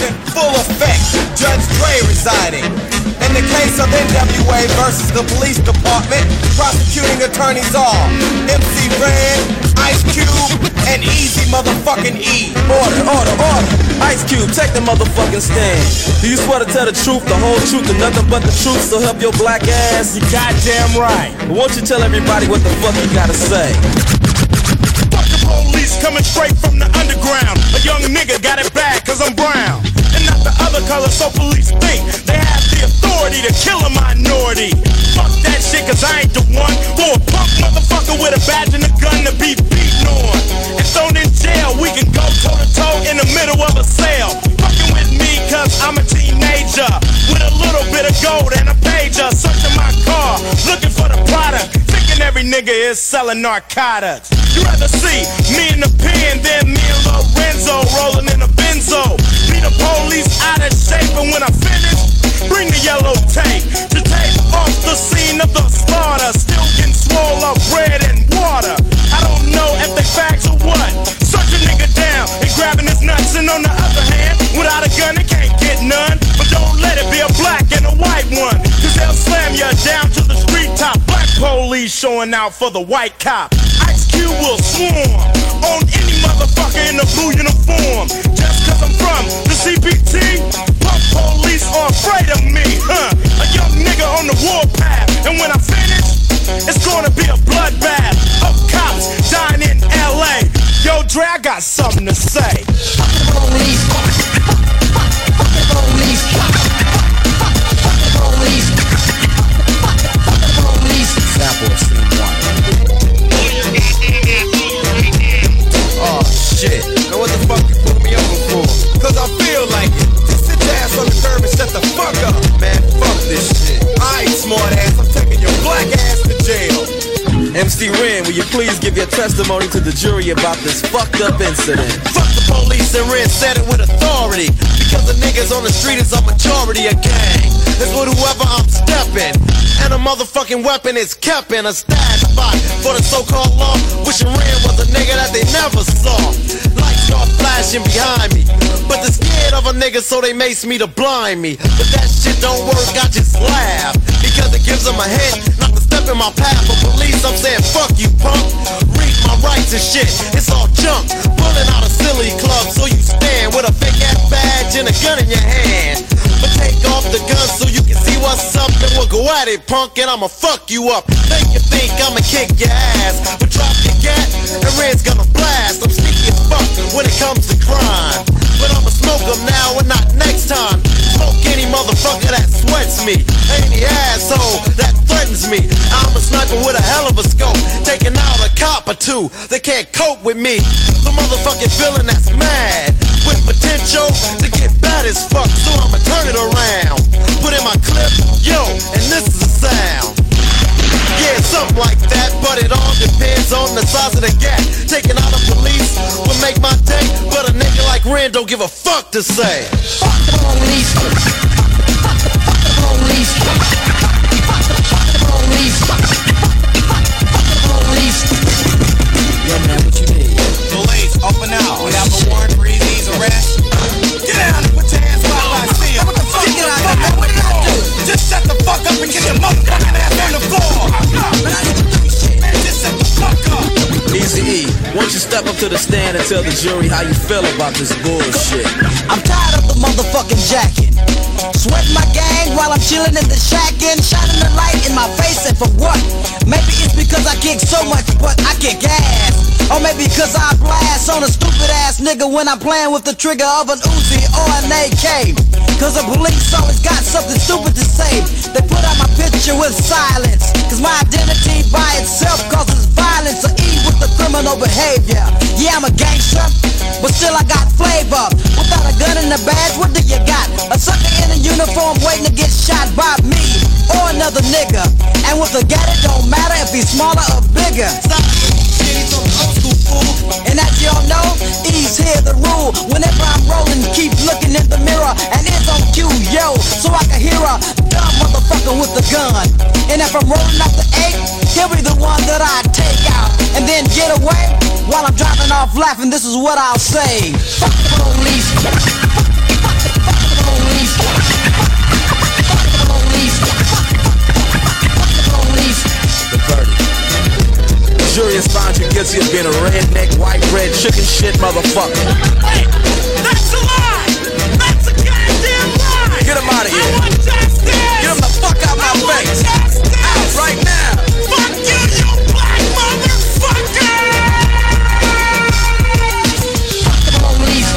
In the case of N W A versus the police department, prosecuting attorneys are M C Ren, Ice Cube, and Easy motherfucking E. Order, order, order. Ice Cube, take the motherfucking stand. Do you swear to tell the truth, the whole truth, and nothing but the truth, so help your black ass? You goddamn right. Won't you tell everybody what the fuck you gotta say? Fuck the police coming straight from the underground. A young nigga got it bad cause I'm brown. And not the other color, so police think they have the authority to kill a minority. Fuck that shit cause I ain't the one for a punk motherfucker with a badge and a gun to be beaten on and thrown in jail. We can go toe to toe in the middle of a sale. Fucking with me cause I'm a teenager with a little bit of gold and a pager. Searching my car, looking for the product, thinking every nigga is selling narcotics. You rather see me in the pen than me and Lorenzo rolling in a benzo. Be the police out of shape, and when I finish, bring the yellow tape to take off the scene of the slaughter. Still getting swole up bread and water. I don't know if they facts or what. Search a nigga down and grabbing his nuts, and on the other hand, without a gun, they can't get none. But don't let it be a black and a white one, cause they'll slam you down to the street top. Black police showing out for the white cop. Ice Cube will swarm on any motherfucker in a blue uniform. Just cause I'm from the C P T, punk police are afraid of me, huh? A young nigga on the warpath, and when I finish, it's gonna be a bloodbath of cops dying in L A. Yo, Dre, I got something to say. Fuck the police. Fuck the police. Fuck the police. Fuck the police. Sample of scene one. Oh shit. Now what the fuck you put me over for? Cause I feel like it. Just sit your ass on the curb and shut the fuck up. Man, fuck this shit. Alright, smart ass, I'm taking your black ass to jail. M C Ren, will you please give your testimony to the jury about this fucked up incident? Fuck the police and Ren said it with authority. Because a nigga niggas on the street is a majority of gang. It's with whoever I'm stepping. And a motherfucking weapon is kept in a stash spot for the so-called law. Wishing Rand was a nigga that they never saw. Lights start flashing behind me, but they're scared of a nigga, so they mace me to blind me. But that shit don't work, I just laugh, because it gives them a hint not to step in my path. For police, I'm saying fuck you, punk. Read my rights and shit, it's all junk. Pulling out a silly club, so you stand with a big ass badge and a gun in your hand. But take off the gun so you can see what's up, and we'll go at it, punk, and I'ma fuck you up. Think you think I'ma kick your ass, but drop your gat and Red's gonna blast. I'm sneaky as fuck when it comes to crime, but I'ma smoke them now and not next time. Smoke any motherfucker that sweats me, any asshole that threatens me. I'm a sniper with a hell of a scope, taking out a cop or two that can't cope with me. The motherfucking villain that's mad with potential to get bad as fuck, so I'ma turn it around. Put in my clip, yo, and this is the sound. Yeah, something like that, but it all depends on the size of the gap. Taking out the police would make my day, but a nigga like Rand don't give a fuck to say. Fuck the police. Fuck the, fuck the, fuck the police. Fuck the, fuck the, fuck the police. Fuck the, fuck the police. Yeah, man, what you need? Police, open out. We have a warrant for Easy's arrest. Get down and put your hands where I see you. What the fuck? Get out of here, man. What did I do? Just shut the fuck up and get your motherfucking ass on the floor. Man, just shut the fuck up. Easy E, won't you step up to the stand and tell the jury how you feel about this bullshit? I'm tired of the motherfucking jacking. Sweating my gang while I'm chilling in the shack and shining the light in my face, and for what? Maybe it's because I kick so much, but I kick ass. Or maybe cause I blast on a stupid ass nigga when I'm playing with the trigger of an Uzi or an A K. Cause the police always got something stupid to say. They put out my picture with silence, cause my identity by itself causes violence or E with the criminal behavior. Yeah, I'm a gangster, but still I got flavor. Without a gun and a badge, what do you got? A sucker in a uniform waiting to get shot by me or another nigga. And with a gat it don't matter if he's smaller or bigger. Stop. And as y'all know, E's here the rule. Whenever I'm rolling, keep looking in the mirror, and it's on cue, yo, so I can hear a dumb motherfucker with the gun. And if I'm rolling up the eight, he'll be the one that I take out and then get away. While I'm driving off laughing, this is what I'll say. Fuck the police. Fuck the, fuck the, fuck the police. Fuck the police. Fuck the police. The verdict. The jury has found you guilty of being a redneck, white bread, chicken shit motherfucker. Hey, that's a lie! That's a goddamn lie! Get him out of here! I want justice! Get him the fuck out of my I face! Want out right now! Fuck you, you black motherfucker! Fuck the police!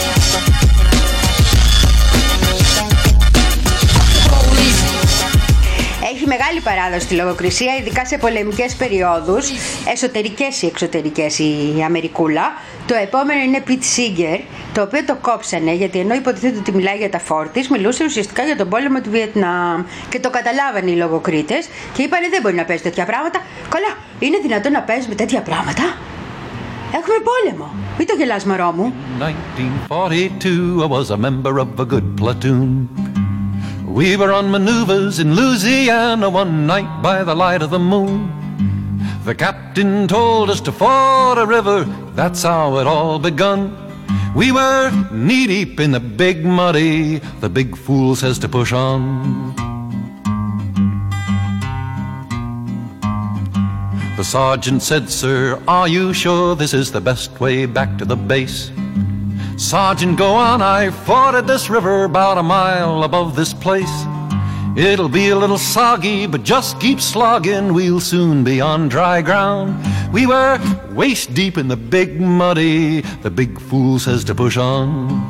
Έχει μεγάλη παράδοση στη λογοκρισία, ειδικά σε πολεμικές περιόδους, εσωτερικές ή εξωτερικές η Αμερικούλα. Το επόμενο είναι Pete Seeger, το οποίο το κόψανε, γιατί ενώ υποτιθέτει ότι μιλάει για τα φόρτις, μιλούσε ουσιαστικά για τον πόλεμο του Βιετνάμ. Και το καταλάβανε οι λογοκρίτες και είπανε δεν μπορεί να παίζει τέτοια πράγματα. Καλά, είναι δυνατόν να παίζουμε τέτοια πράγματα? Έχουμε πόλεμο. Μην το γελάς, μωρό μου. nineteen forty-two, I was a member of a good platoon. We were on maneuvers in Louisiana one night by the light of the moon. The captain told us to ford a river, that's how it all begun. We were knee-deep in the big muddy, the big fool says to push on. The sergeant said, sir, are you sure this is the best way back to the base? Sergeant, go on, I forded this river about a mile above this place. It'll be a little soggy, but just keep slogging, we'll soon be on dry ground. We were waist deep in the big muddy, the big fool says to push on.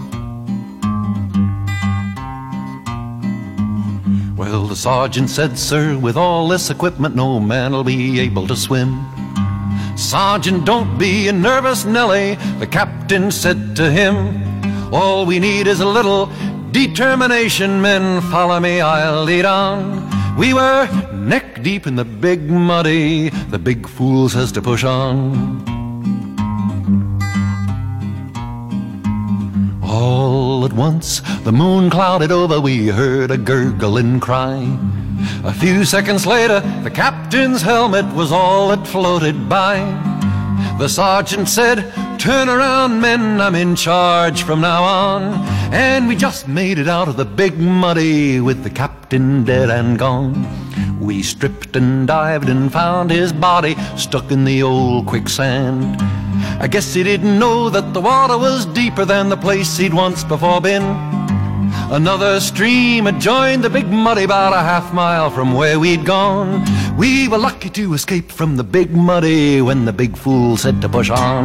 Well, the sergeant said, sir, with all this equipment, no man'll be able to swim. Sergeant, don't be a nervous Nelly, the captain said to him. All we need is a little determination, men, follow me, I'll lead on. We were neck deep in the big muddy, the big fool says to push on. All at once the moon clouded over, we heard a gurgling cry. A few seconds later, the captain's helmet was all that floated by. The sergeant said, "Turn around, men, I'm in charge from now on." And we just made it out of the big muddy with the captain dead and gone. We stripped and dived and found his body stuck in the old quicksand. I guess he didn't know that the water was deeper than the place he'd once before been. Another stream had joined the big muddy about a half mile from where we'd gone. We were lucky to escape from the big muddy when the big fool said to push on.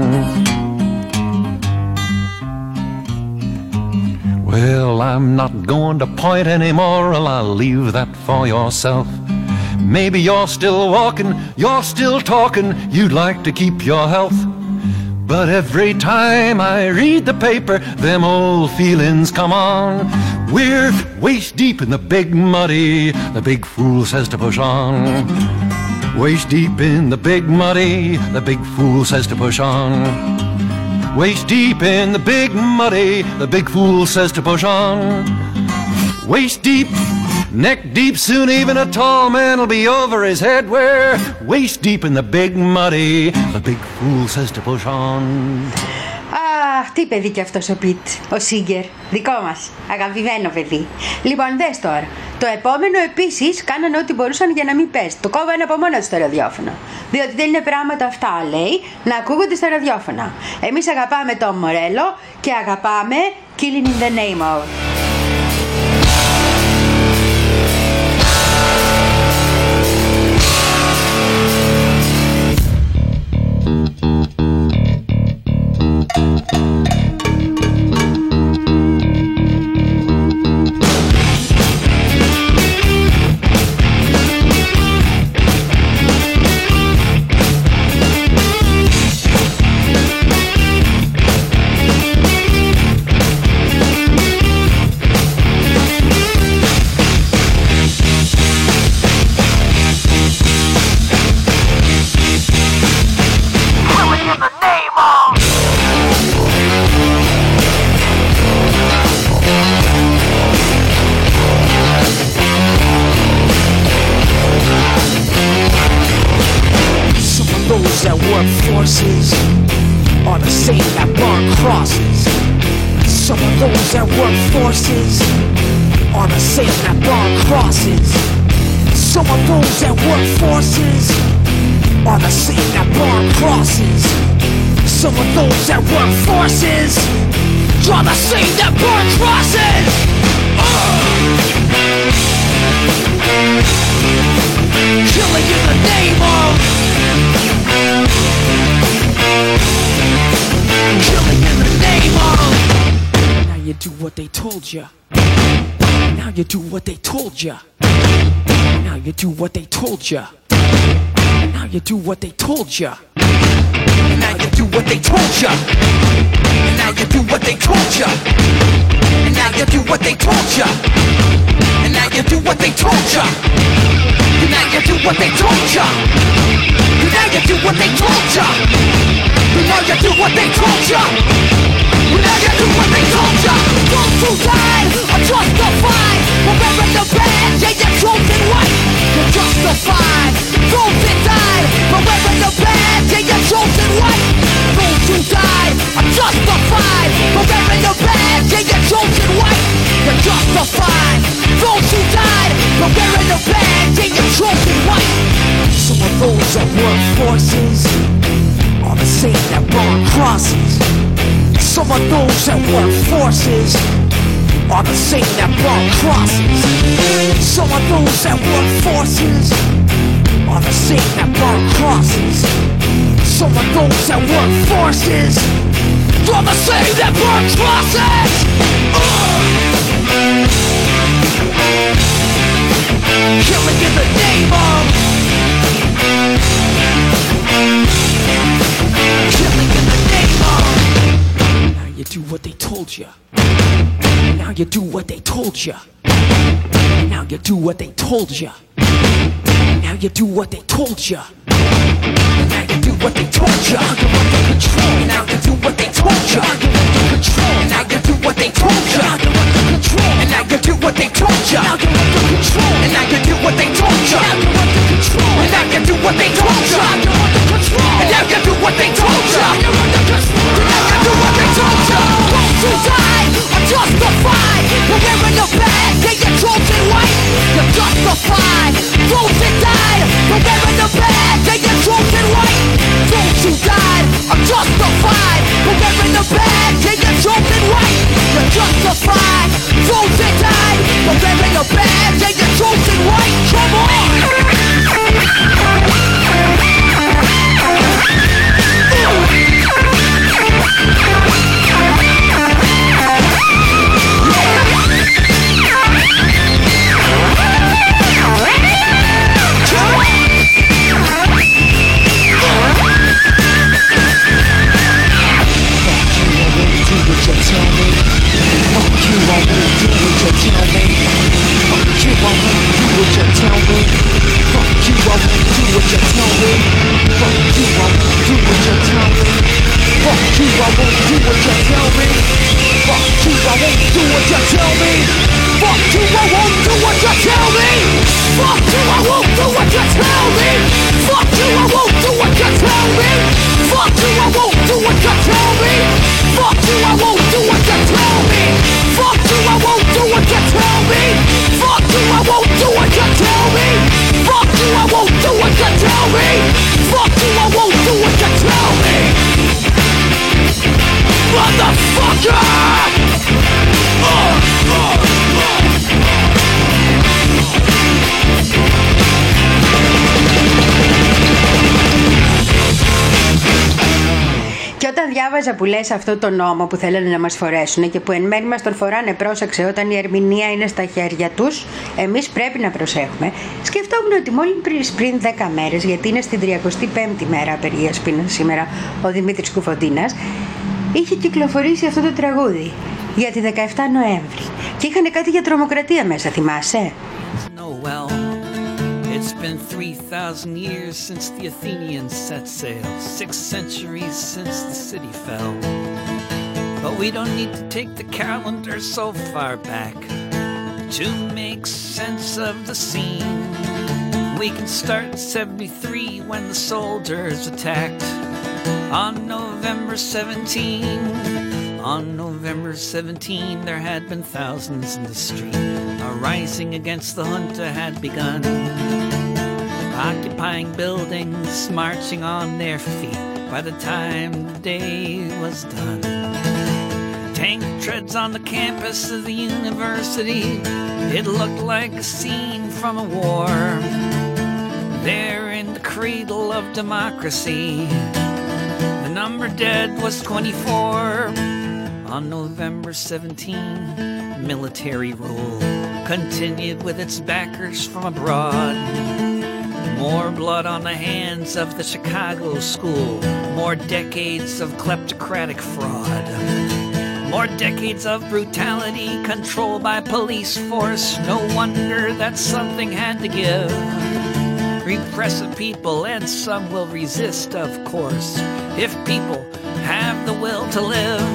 Well, I'm not going to point anymore, I'll leave that for yourself. Maybe you're still walking, you're still talking, you'd like to keep your health. But every time I read the paper, them old feelings come on. We're waist deep in the big muddy, the big fool says to push on. Waist deep in the big muddy, the big fool says to push on. Waist deep in the big muddy, the big fool says to push on. Waist deep, neck deep, soon even a tall man will be over his head. We're waist deep in the big muddy, the big fool says to push on. Αχ, τι παιδί κι αυτός ο Πιτ, ο Σίγκερ, δικό μας, αγαπημένο παιδί. Λοιπόν, δες τώρα, το επόμενο επίσης κάνανε ό,τι μπορούσαν για να μην πέσει. Το κόβανε από μόνο του στο ραδιόφωνο. Διότι δεν είναι πράγματα αυτά, λέει, να ακούγονται στα ραδιόφωνα. Εμείς αγαπάμε τον Μορέλο και αγαπάμε Killing in the Name of. Forces are the same that burn crosses. Some of those that work forces are the same that burn crosses. Some of those that work forces are the same that burn crosses. Some of those that work forces are the same that burn crosses. Uh! Killing in the name of. Killing in the name of. Now you do what they told ya. Now you do what they told ya. Now you do what they told ya. Now you do what they told ya. Now you do what they told ya. Now you do what they told ya. And now you do what they told ya. And now you do what they told ya. And now you do what they told ya. And now you do what they told ya. And now you do what they told ya. And now you do what they told ya. Those who died are justified for wearing the badge and your chosen white. You're justified. Those that died for wearing the badge and your chosen white. Those who died are justified for wearing the badge and your chosen white. You're justified. Those who died for wearing the badge and your chosen white. Some of those that work forces are the same that burn crosses. Some of those that work forces are the same that burn crosses. Some of those that work forces are the same that burn crosses. Some of those that work forces are the same that burn crosses. Uh! Killing in the name of. Killing in the name of. Now you do what they told ya. Now you do what they told ya. Now you do what they told ya. Now you do what they told ya. Now you do what they told ya. You're under control. Now you do what they told ya. You're under control. Now you do what they told ya. control. And now you do what they told you. Now you're under control. And now you do what they told you. Now you're under control. And now you do what they told you. Now you're under control. And now you do what they told you. Now you're under control. And now you do what they told you. Won't you die? I'm justified. You're wearing a badge, yeah, you're chosen white. You're justified. Those that died, you're wearing a badge, yeah, you're chosen white. Those who died, I'm justified. You're wearing a badge, yeah, you're chosen white. You're justified. Those that died, you're wearing a badge, yeah, you're chosen white. Come on. Διάβαζα που λες αυτό το νόμο που θέλανε να μας φορέσουν και που εν μέρει μας τον φοράνε, πρόσεξε, όταν η ερμηνεία είναι στα χέρια τους, εμείς πρέπει να προσέχουμε. Σκεφτόμουν ότι μόλις πριν δέκα μέρες, γιατί είναι στην τριακοστή πέμπτη μέρα απεργίας που είναι σήμερα ο Δημήτρης Κουφοντίνας, είχε κυκλοφορήσει αυτό το τραγούδι για τη δεκαεφτά Νοέμβρη και είχαν κάτι για τρομοκρατία μέσα, θυμάσαι? No, well, it's been three thousand years since the Athenians set sail, six centuries since the city fell. But we don't need to take the calendar so far back to make sense of the scene. We can start in seventy-three when the soldiers attacked on November seventeenth. On November seventeenth, there had been thousands in the street. A rising against the junta had begun, occupying buildings, marching on their feet. By the time the day was done, tank treads on the campus of the university. It looked like a scene from a war. There in the cradle of democracy, the number dead was twenty-four. On November seventeenth, military rule continued with its backers from abroad. More blood on the hands of the Chicago school. More decades of kleptocratic fraud. More decades of brutality controlled by police force. No wonder that something had to give. Repressive people, and some will resist, of course, if people have the will to live.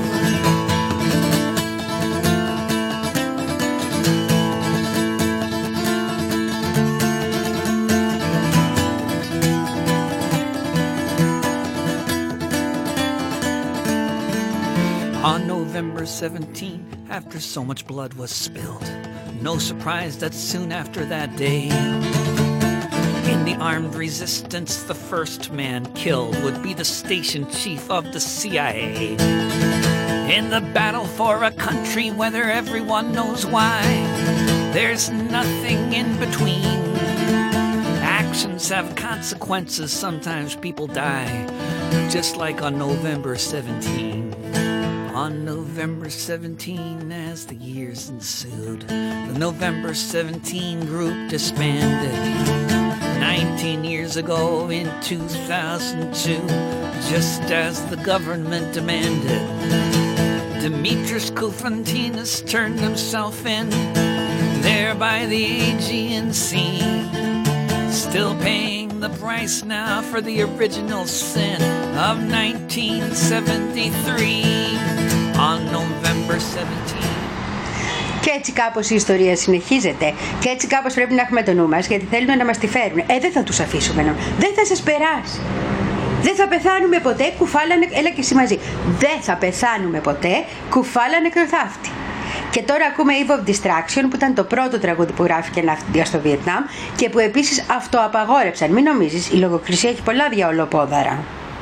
On November seventeenth, after so much blood was spilled, no surprise that soon after that day, in the armed resistance, the first man killed would be the station chief of the C I A. In the battle for a country, whether everyone knows why, there's nothing in between. Actions have consequences, sometimes people die, just like on November seventeenth. On November seventeenth, as the years ensued, the November seventeenth group disbanded. Nineteen years ago in two thousand two, just as the government demanded, Dimitris Koufantinas turned himself in, there by the Aegean Sea, still paying the price now for the original sin of nineteen seventy-three. On November seventeenth. Και έτσι κάπως η ιστορία συνεχίζεται. Και έτσι κάπως πρέπει να έχουμε το νου μας, γιατί θέλουν να μας τη φέρουν. Ε, δεν θα τους αφήσουμε να. Δεν θα σας περάσει. Δεν θα πεθάνουμε ποτέ, κουφάλα νεκ... Έλα και εσύ μαζί. Δεν θα πεθάνουμε ποτέ, κουφάλα νεκροθάφτη. Και τώρα ακούμε Eve of Distraction, που ήταν το πρώτο τραγούδι που γράφηκε ναυτιλία στο Βιετνάμ και που επίσης αυτοαπαγόρεψαν. Μην νομίζεις, η λογοκρισία έχει πολλά διαολοπόδαρα.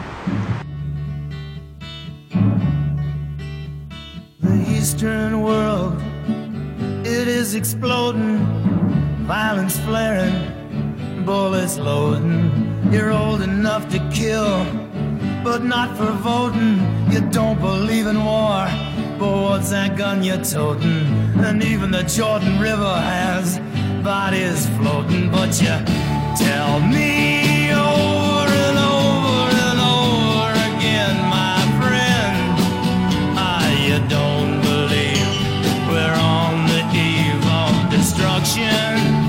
The Eastern world, it is exploding, violence flaring, bullets loading. You're old enough to kill, but not for voting. You don't believe in war, but what's that gun you're toting? And even the Jordan River has bodies floating. But you tell me over and over and over again, my friend, ah, you don't believe we're on the eve of destruction.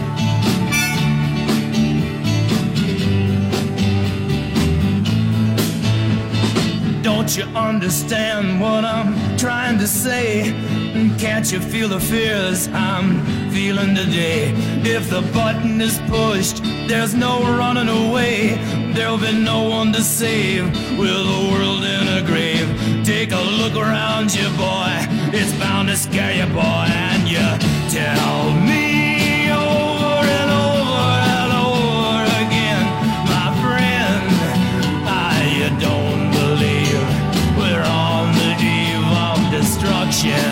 Don't you understand what I'm trying to say? Can't you feel the fears I'm feeling today? If the button is pushed, there's no running away. There'll be no one to save with the world in a grave. Take a look around you, boy. It's bound to scare you, boy. And you tell me over and over and over again, my friend, ah, you don't believe we're on the eve of destruction.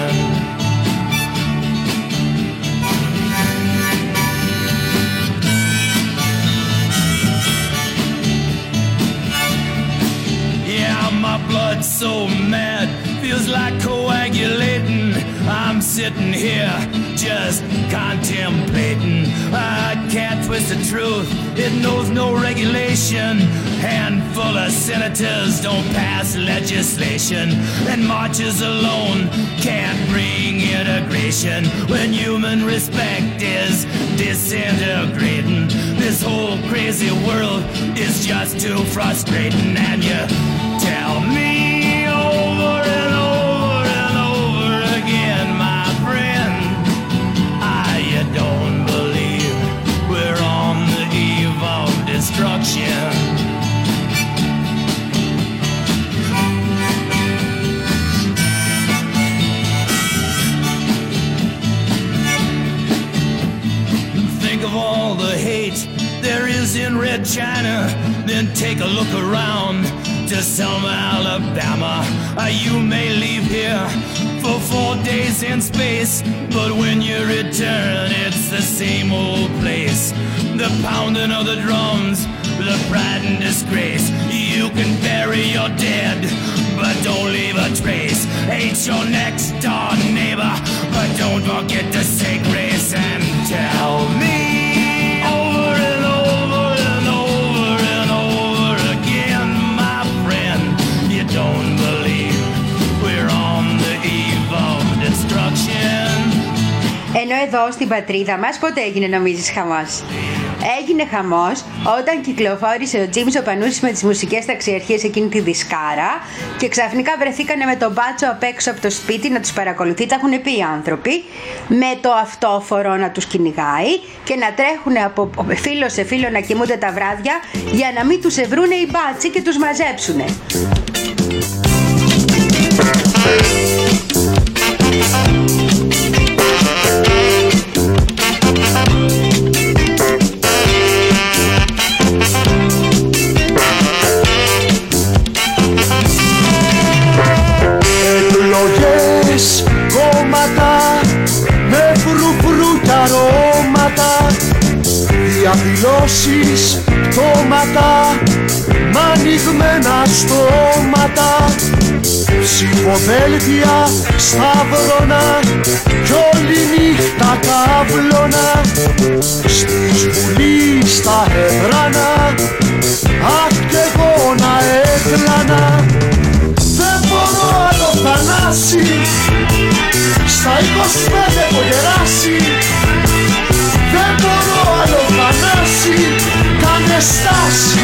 Yeah, my blood's so mad, feels like coagulating. I'm sitting here just contemplating. I can't twist the truth, it knows no regulation. Handful of senators don't pass legislation, and marches alone can't bring integration. When human respect is disintegrating, this whole crazy world is just too frustrating. And you tell me over and over and over again, my friend, ah, you don't believe we're on the eve of destruction. Think of all the hate there is in Red China, then take a look around to Selma, Alabama. Uh, you may leave here for four days in space, but when you return, it's the same old place. The pounding of the drums, the pride and disgrace. You can bury your dead, but don't leave a trace. Hate your next door neighbor, but don't forget to say grace. And tell me over and over and over and over again, my friend, you don't believe we're on the eve of destruction. Ενώ εδώ στην πατρίδα μας πότε έγινε νομίζεις χαμός? Έγινε χαμός όταν κυκλοφόρησε ο Τζίμις ο Πανούσης με τις μουσικές ταξιαρχίες εκείνη τη δισκάρα και ξαφνικά βρεθήκανε με τον μπάτσο απ' έξω από το σπίτι να τους παρακολουθεί. Τα έχουν πει οι άνθρωποι, με το αυτόφορο να τους κυνηγάει και να τρέχουν από φίλο σε φίλο να κοιμούνται τα βράδια για να μην τους ευρούνε οι μπάτσοι και τους μαζέψουνε. Εκλογές, κόμματα με φρουφρού κι αρώματα, διαδηλώσεις, πτώματα μ' ανοιγμένα στόματα, ψηφοδέλτια σταύρωνα κι όλη νύχτα καύλωνα, στη Βουλή στα έδρανα, αχ κι εγώ να έκλανα. Δεν μπορώ άλλο Θανάση, στα είκοσι πέντε έχω γεράσει. Δεν μπορώ άλλο Θανάση, κάνε στάση.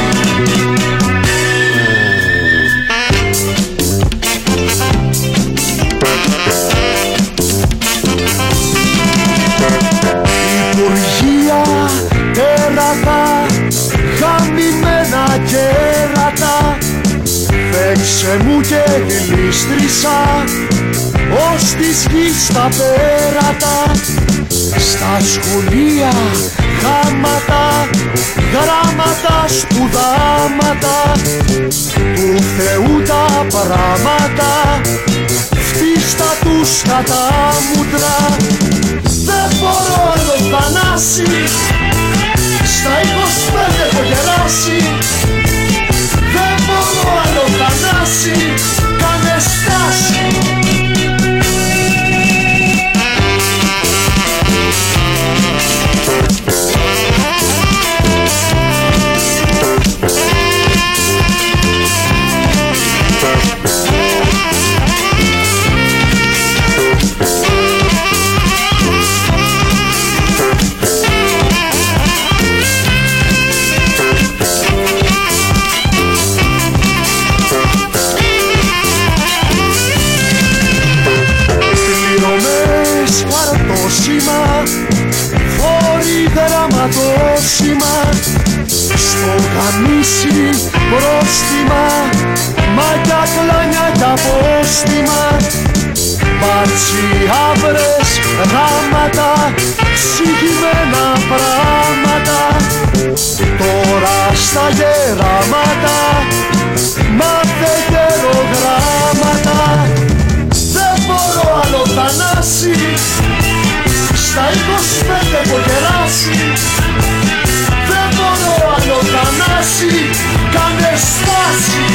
Δώσε μου και γλίστρισα ως της γης τα πέρατα, στα σχολεία γάματα, γράμματα, σπουδάματα, του Θεού τα πράματα, φτίστα τους κατά μούτρα. Δεν μπορώ άλλο Θανάση, στα είκοσι πέντε έχω γεράσει. Δεν μπορώ άλλο Θανάση, κάνε στάση. Φόρη γραμματόσημα, στο καμίσι πρόστιμα, μάγια κλάνια κι απόστιμα, μπάτσι άβρες γράμματα, εξηγημένα πράματα. Τώρα στα γεράματα μάθε γερογράμματα. Δεν μπορώ άλλο Θανάση, στα είκοσι πέντε έχω γεράσει. Δεν μπορώ άλλο Θανάση, κάνε στάση.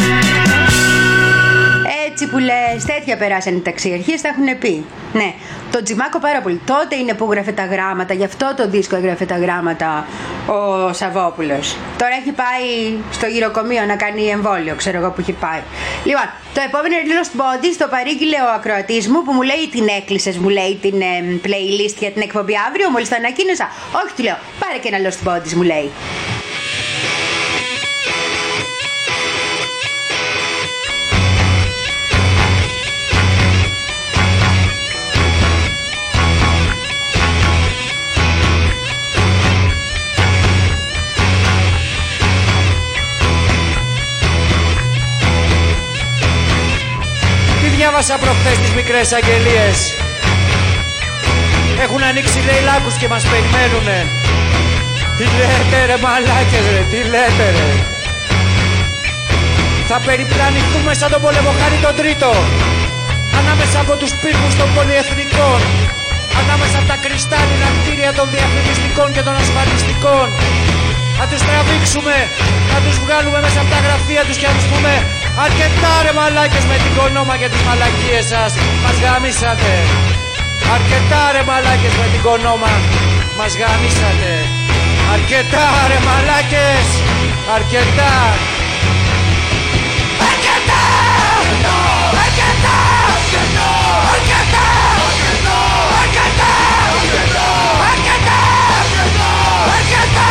Έτσι που λες, τέτοια περάσαν οι ταξιαρχίες, τα έχουν πει. Ναι, το Τζιμάκο πάρα πολύ. Τότε είναι που έγραφε τα γράμματα, γι' αυτό το δίσκο έγραφε τα γράμματα ο Σαββόπουλος. Τώρα έχει πάει στο γυροκομείο να κάνει εμβόλιο, ξέρω εγώ που έχει πάει. Λοιπόν, το επόμενο είναι Lost Bodies, το παρήγγειλε ο ακροατής μου που μου λέει την έκλεισες, μου λέει την ε, playlist για την εκπομπή αύριο, μόλις το ανακοίνωσα. Όχι, του λέω, πάρε και ένα Lost Bodies, μου λέει. Διάβασα προχθές τις μικρές αγγελίες. Έχουν ανοίξει λέει λάκκους και μας περιμένουνε. Τι λέτε ρε μαλάκες ρε, τι λέτε ρε. Θα περιπλανηθούμε σαν τον πολεμοχάρη τον τρίτο, ανάμεσα από τους πύργους των πολυεθνικών, ανάμεσα από τα κρυστάλλινα κτίρια των διαφημιστικών και των ασφαλιστικών. Να τους τραβήξουμε, να τους βγάλουμε μέσα από τα γραφεία τους και να τους πούμε αρκετά ρε μαλάκες με την κονόμα και τις μαλακίες σας, μας γαμίσατε. Αρκετά ρε μαλάκες με την κονόμα, μας γαμίσατε. Αρκετά ρε μαλάκες, αρκετά. Αρκετά, αρκετά, αρκετά, αρκετά, αρκετά, αρκετά, αρκετά, αρκετά.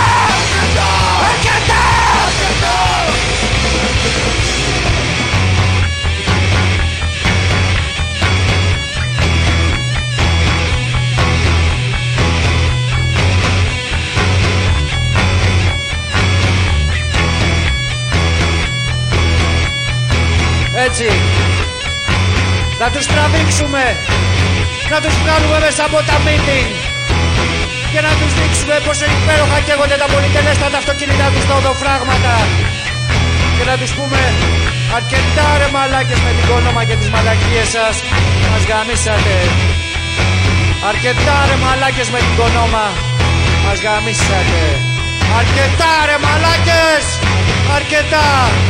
Έτσι, να τους τραβήξουμε, να τους βγάλουμε μέσα από τα meeting και να τους δείξουμε πόσο υπέροχα καίγονται τα πολυτελέστατα αυτοκίνητα τους στα οδοφράγματα και να τους πούμε αρκετά ρε μαλάκες με την κόνομα και τις μαλακίες σας, μας γαμίσατε. Αρκετά ρε μαλάκες με την κόνομα, μας γαμίσατε. Αρκετά ρε μαλάκες, αρκετά.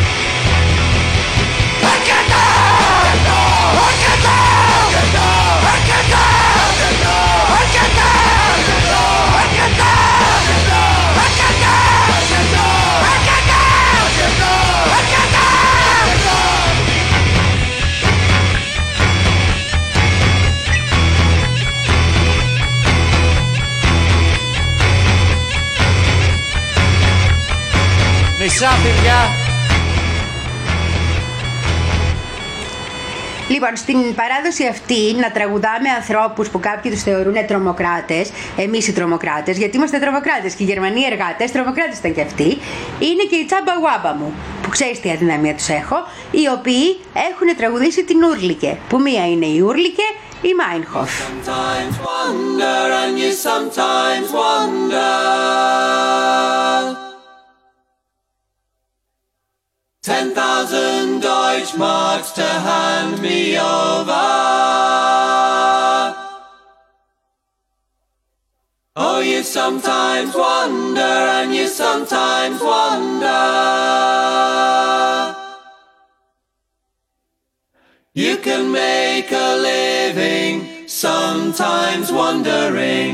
Αρκετά! Αρκετά! Αρκετά! Αρκετά! Αρκετά! Αρκετά! Αρκετά! Αρκετά! Μισά παιδιά. Λοιπόν, στην παράδοση αυτή να τραγουδάμε ανθρώπους που κάποιοι τους θεωρούν τρομοκράτες, εμείς οι τρομοκράτες, γιατί είμαστε τρομοκράτες και οι Γερμανοί εργάτες, τρομοκράτες ήταν και αυτοί, είναι και η Τσάμπα Γουάμπα μου, που ξέρεις τι αδυναμία τους έχω, οι οποίοι έχουν τραγουδήσει την Ούρλικε, που μία είναι η Ούρλικε, η Μάινχοφ. Sometimes wonder and you sometimes wonder. Ten thousand Deutschmarks to hand me over. Oh, you sometimes wonder and you sometimes wonder. You can make a living sometimes wondering.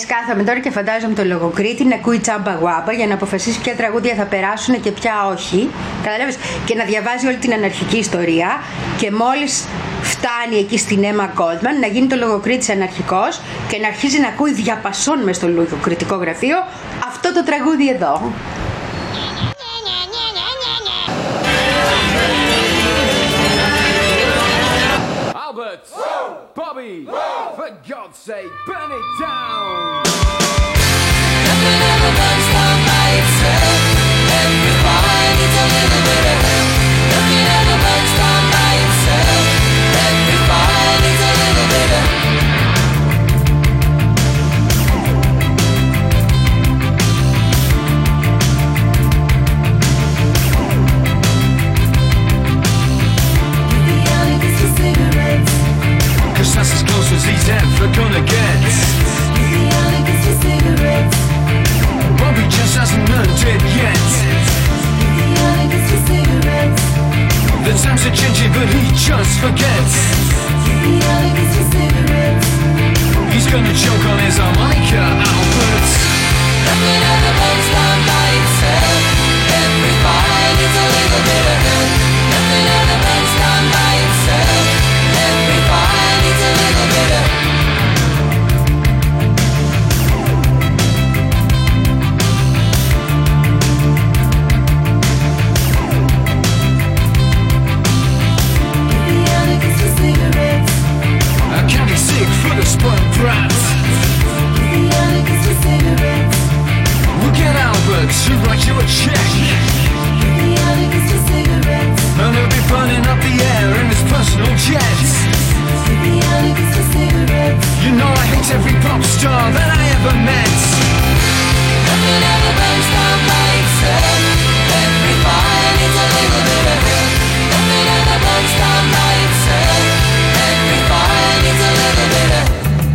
κάθομαι τώρα και φαντάζομαι το λογοκρίτη να ακούει τσάμπα γουάμπα για να αποφασίσει ποια τραγούδια θα περάσουν και ποια όχι. Καταλάβες? Και να διαβάζει όλη την αναρχική ιστορία και μόλις φτάνει εκεί στην Emma Goldman να γίνει το λογοκρίτης αναρχικός και να αρχίζει να ακούει διαπασών μες στο λογοκριτικό γραφείο αυτό το τραγούδι εδώ. Albert! Whoa! Bobby! Whoa! For God's sake, burn it down! Nothing ever burns down by itself. Every fire needs a little bit of help. Nothing ever burns down by itself. Every fire needs a little bit of help. Cause that's as close as he's ever gonna get. Bobby just hasn't learned it yet. The times are changing but he just forgets. He's gonna choke on his harmonica, Albert. Nothing ever burns down by itself. Every fire needs a little bit of help. Nothing ever burns down by itself. Every fire needs a little bit of help. A county sick for the spoiled brats. We'll get Albert to write you a check. And he'll be burning up the air in his personal jet. You know I hate every pop star that I ever met. Nothing ever burns down by itself. Every fire needs a little bit of help. Nothing ever burns down by itself. Every fire needs a little bit of help.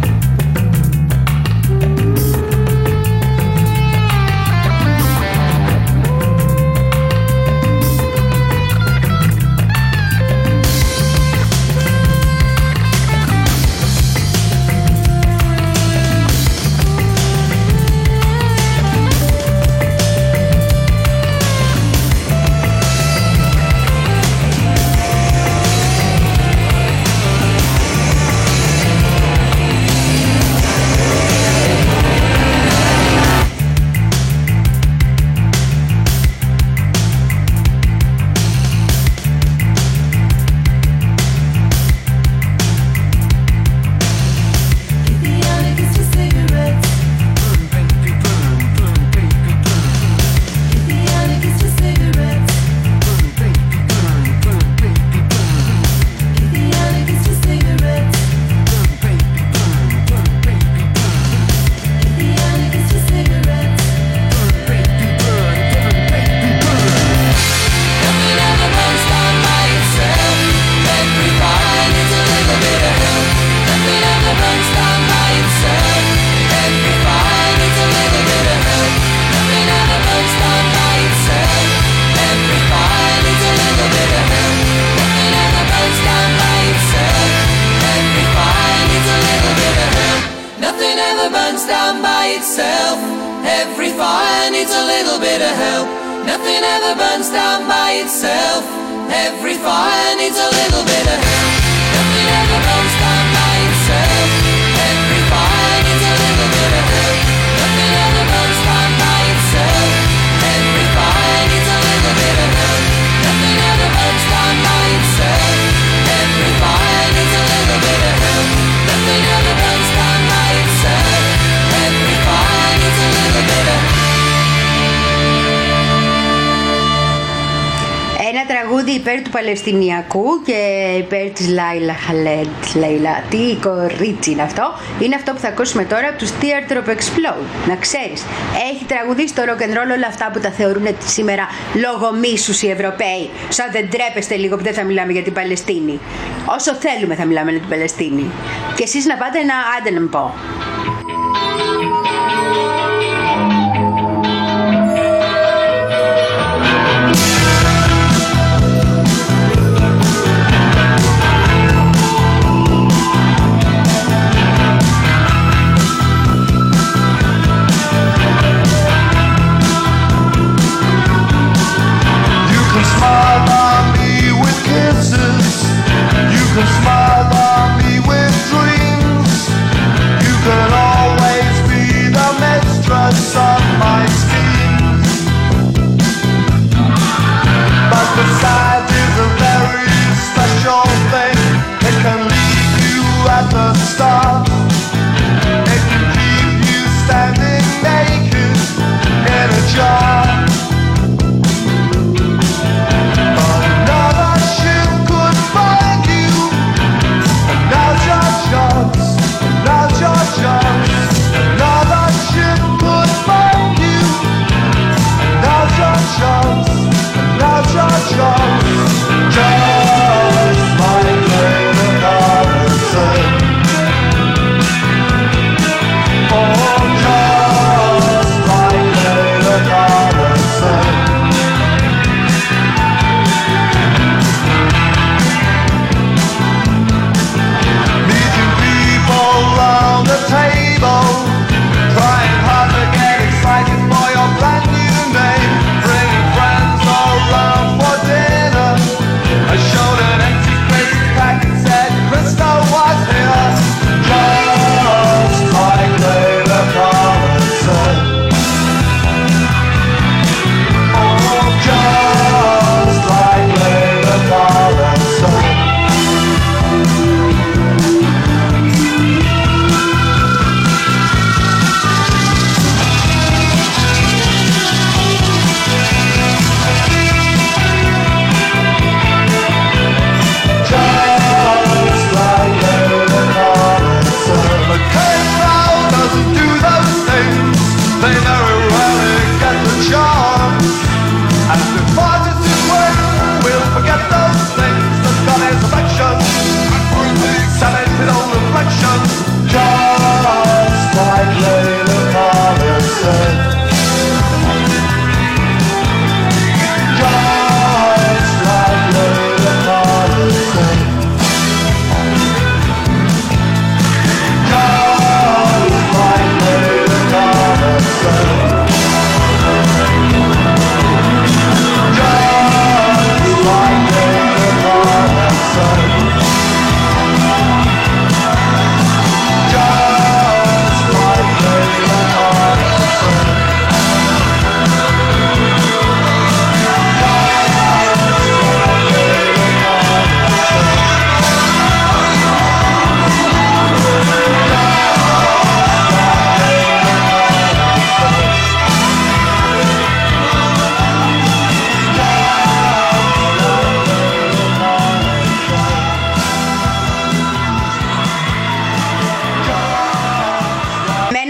Υπέρ του Παλαιστινιακού και υπέρ της Λάιλα Χαλέντ. Λέιλα, τι κορίτσι είναι αυτό. Είναι αυτό που θα ακούσουμε τώρα από τους Theater of Explode. Να ξέρεις, έχει τραγουδήσει το rock and roll όλα αυτά που τα θεωρούν σήμερα λόγω μίσους οι Ευρωπαίοι. Σαν δεν τρέπεστε λίγο που δεν θα μιλάμε για την Παλαιστίνη. Όσο θέλουμε θα μιλάμε για την Παλαιστίνη. Και εσείς να πάτε να άντε να πω.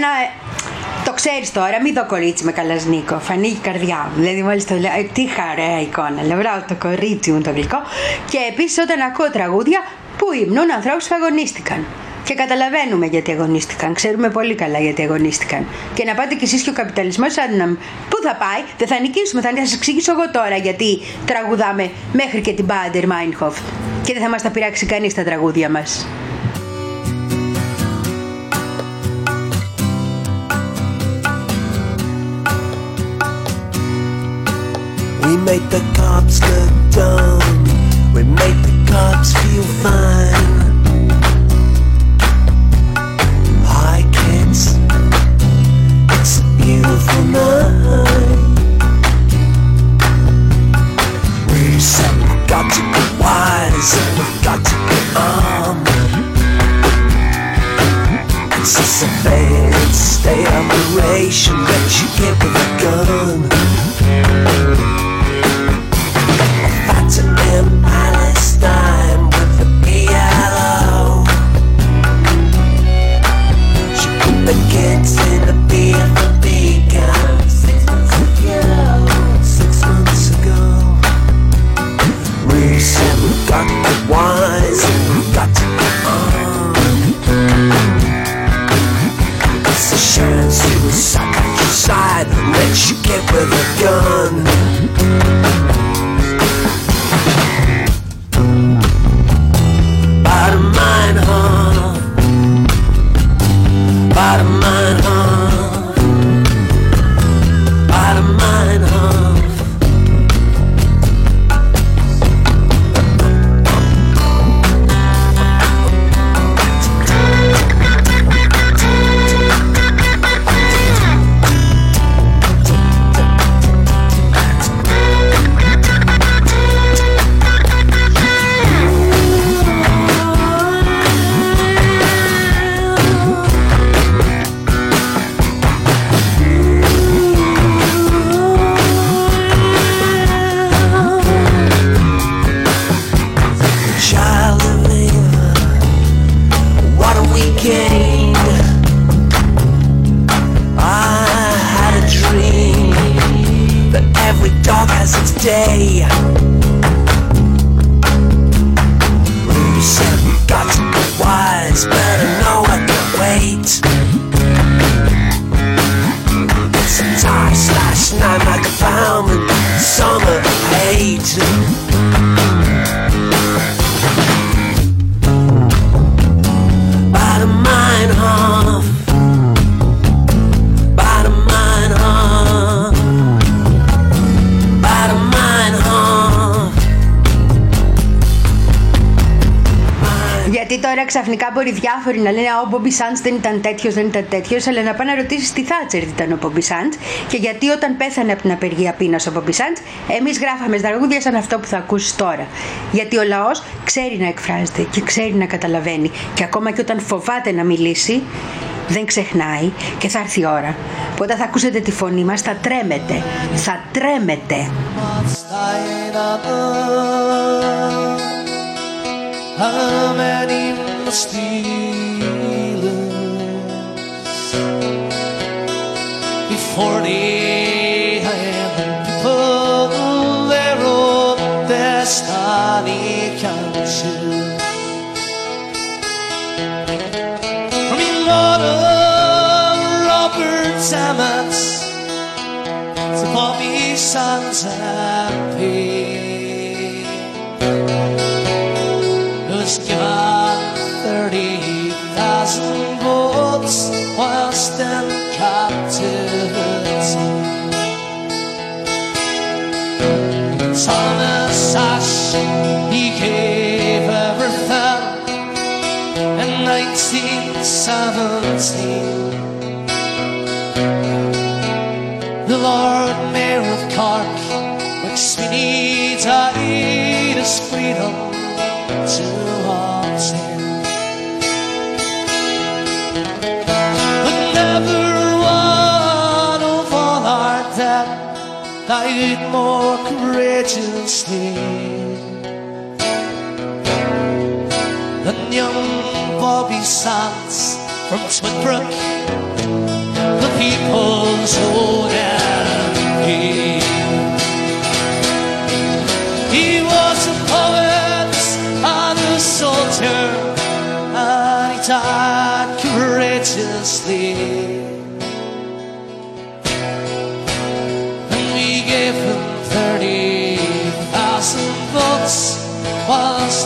ένα... Το ξέρεις τώρα, μη το κορίτσι με καλασνίκο. Φανεί η καρδιά μου. Δηλαδή, μόλις το λέω, ε, τι χαρέα εικόνα. Λευράω το κορίτσι μου το γλυκό. Και επίσης, όταν ακούω τραγούδια που υμνούν ανθρώπους που αγωνίστηκαν. Και καταλαβαίνουμε γιατί αγωνίστηκαν. Ξέρουμε πολύ καλά γιατί αγωνίστηκαν. Και να πάτε κι εσείς και ο καπιταλισμός, αν να... πού θα πάει, δεν θα νικήσουμε. Θα σας εξηγήσω εγώ τώρα γιατί τραγουδάμε μέχρι και την Μπάντερ Μάινχοφ. Και δεν θα μας τα πειράξει κανείς τα τραγούδια μας. We make the cops look dumb. We make the cops feel fine. Hi kids, it's a beautiful night. We said we've got to get wise and we've got to get on. It's a surveillance state operation that you get with a gun. In Palestine with the P L O. She put the kids in the B F B camp six months ago. Six months ago. We said we've got to get wise and we've got to get on. It's a shared suicide at your side that you get with a gun. Bottom line, huh? Bottom line, huh? Bottom line, huh? Day. We said we got to be wise, better know I can wait. It's a tie slash nine like a pound and summer hate. Bottom line, huh? Bottom line, huh? Γιατί τώρα ξαφνικά μπορεί διάφοροι να λένε ο Μπόμπι Σάντς δεν ήταν τέτοιος, δεν ήταν τέτοιος, αλλά να πάνε να ρωτήσεις τη Θάτσερ τι ήταν ο Μπόμπι Σάντς και γιατί όταν πέθανε από την απεργία πείνας ο Μπόμπι Σάντς, εμείς γράφαμε τραγούδια σαν αυτό που θα ακούσεις τώρα. Γιατί ο λαός ξέρει να εκφράζεται και ξέρει να καταλαβαίνει και ακόμα και όταν φοβάται να μιλήσει, δεν ξεχνάει και θα έρθει η ώρα που όταν θα ακούσετε τη φωνή μας θα τρέμετε, θα τρέμετε. How many stealers before the people their own destiny can choose? From your Lord of Robert Emmett to Bobby Sands and Pete, was given thirty thousand votes whilst in captivity. Thomas Ashe, he gave everything in nineteen seventeen. The Lord Mayor of Cork, Rick Sweeney, died his freedom to obtain. But never one of all our dead died more courageously than young Bobby Sands from Twinbrook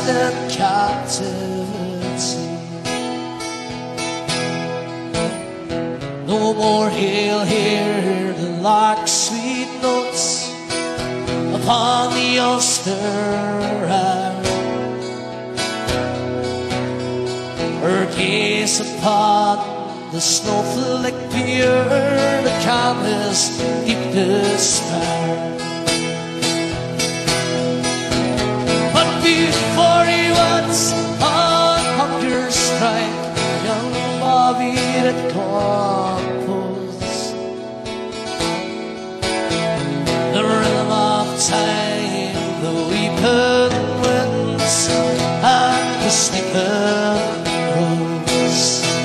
in captivity. No more he'll hear the lark's sweet notes upon the Ulster air, or gaze upon the snowflake pier, the calmest deep despair. But before he was on hunger strike, young Bobby had composed the rhythm of time, the weeping winds and the sleeping rose.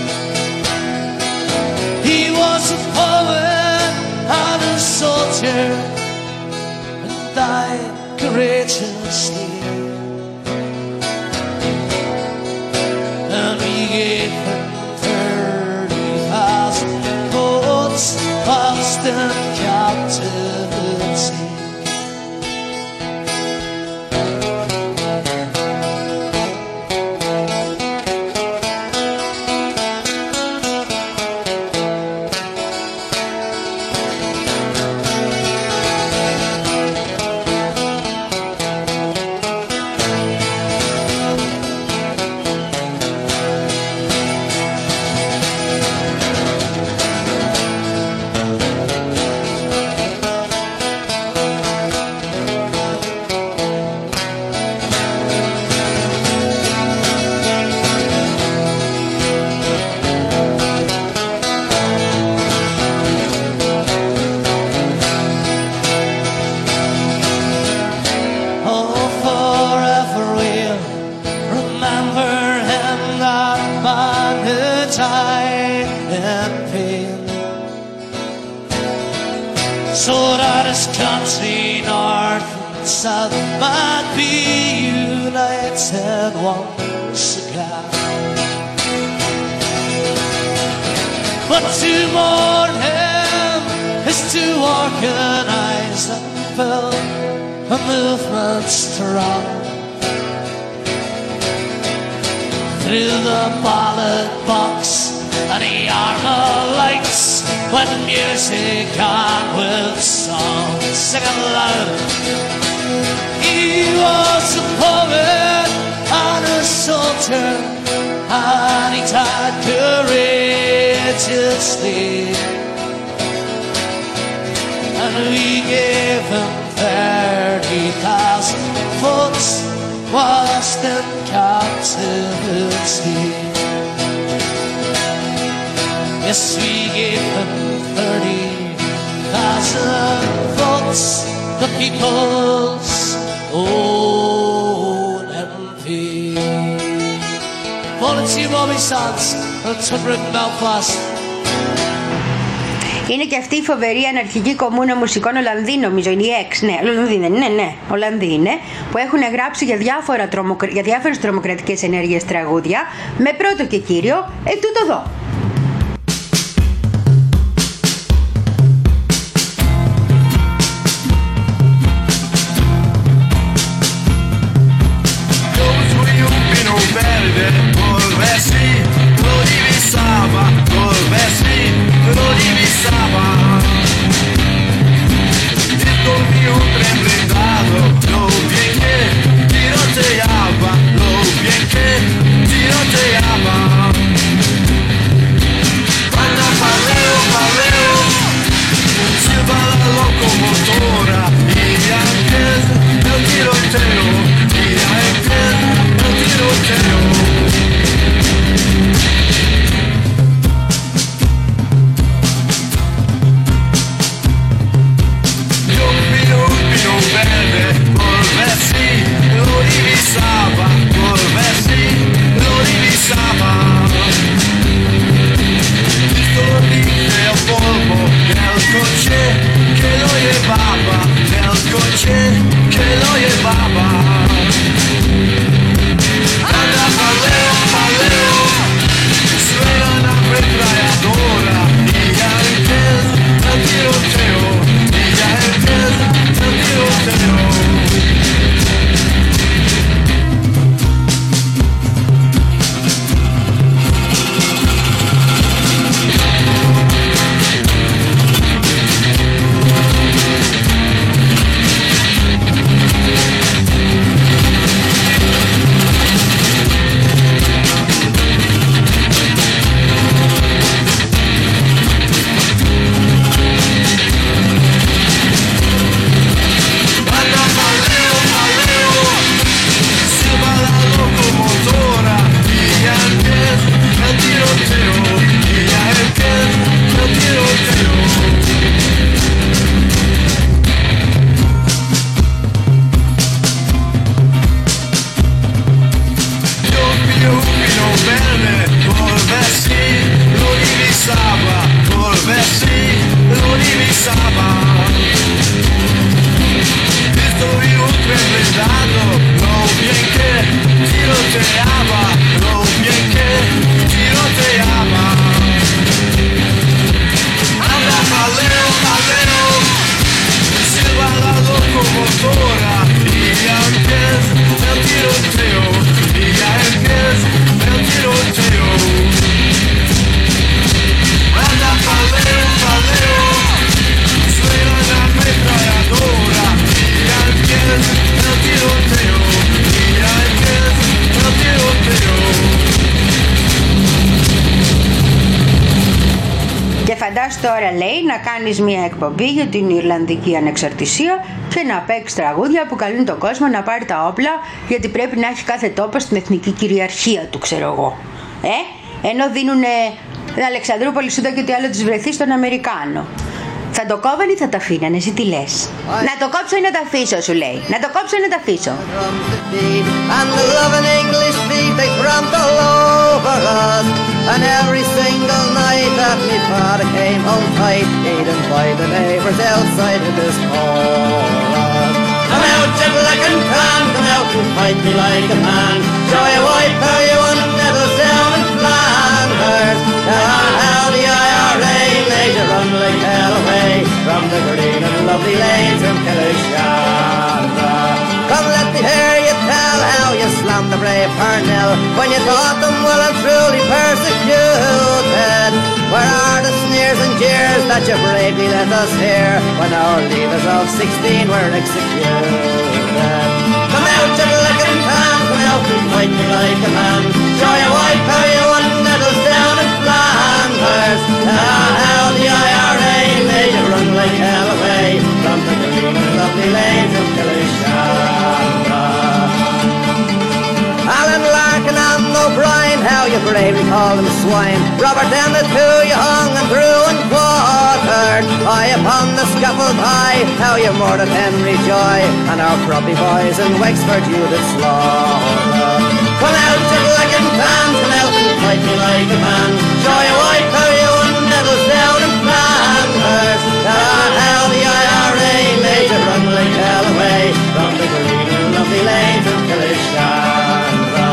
He was a poet and a soldier, and died courageously. And we gave him thirty thousand coats lost in captivity. So that his country, north and south, might be united once again. But to mourn him is to organize and build a movement strong. Through the ballot box and the armor lights, with music and with song, sing it loud. He was a poet and a soldier, and he died courageously. And we gave him thirty thousand votes whilst in captivity. Yes, we gave him thirty thousand votes, the people's own M P. Volunteer Robbie Sands, Tunbridge, Belfast. Είναι και αυτή η φοβερή αναρχική κομμούνα μουσικών Ολλανδοί, νομίζω είναι η X, ναι, Ολλανδοί δεν είναι, ναι, Ολλανδοί είναι, που έχουν γράψει για, διάφορα τρομοκρα... για διάφορες τρομοκρατικές ενέργειες τραγούδια, με πρώτο και κύριο ετούτο εδώ. Verde, fissava. Visto in ultravioletto, non bien che tiroteava, non bien che tiroteava. Anda Paleo, Paleo, silba la locomotora, y empieza el tiroteo, y ya empieza el tiroteo. Anda Paleo, Paleo, suena la ametralladora, y ya empieza el tiroteo, y ya empieza el tiroteo. Και φαντάσου τώρα, λέει, να κάνεις μια εκπομπή για την Ιρλανδική ανεξαρτησία και να παίξεις τραγούδια που καλούν τον κόσμο να πάρει τα όπλα, γιατί πρέπει να έχει κάθε τόπος την εθνική κυριαρχία του, ξέρω εγώ. Ε, ενώ δίνουνε την Αλεξανδρούπολη Σούτα και τι άλλο της βρεθεί στον Αμερικάνο. Θα το κόβανε ή θα τα αφήνανε, εσύ τι λες? Να το κόψω ή να τα αφήσω, σου λέει. Να το κόψω ή να τα αφήσω. And the loving English beat they tramped all over us. And every single night that me father came home tight, he'd invite the neighbours outside of this chorus. Come out, you licking can, come out and fight me like a man. Show you white power, you want medals down in Flanders. Now how the I R A made you run like hell away from the green and lovely lanes in Killishandra. Come let me hear you tell how you slammed the brave Parnell when you thought them well and truly persecuted. Where are the sneers and jeers that you bravely let us hear when our leaders of sixteen were executed? Come out, you licking pan, come out and fight me like a man. Show you white power, you won medals down in Flanders. Ah, how the I R A made you run like hell away from the green and lovely lanes of Killishandra. Alan Larkin and O'Brien, how you bravely call them swine. Robert Dennett, who you hung and threw and quartered. High upon the scaffold high, how you murdered Henry Joy and our proppy boys in Wexford you did slaughter. Come out, you licking pan, come out and fight me like a man. Show you white power, you won medals down in Flanders. Ah, how the I R A made you run like hell away from the green and lovely lanes of Killishandra.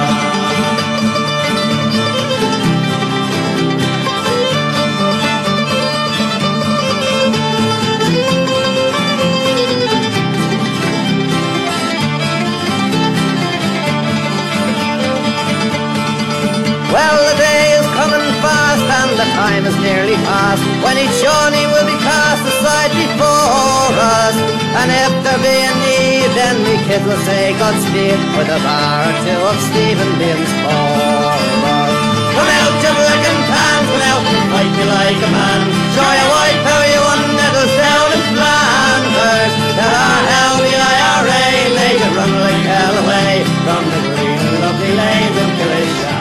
Well, the day is coming fast and the time is nearly past when each Shawnee will be cast aside before us. And if there be a need, then we kids will say Godspeed with a bar or two of Stephen Bean's chorus. Come out, you licking pan, come out and fight me like a man. Show you white power, you won medals down in Flanders. That our hell the I R A made you run like hell away from the green and lovely lanes of Killishandra.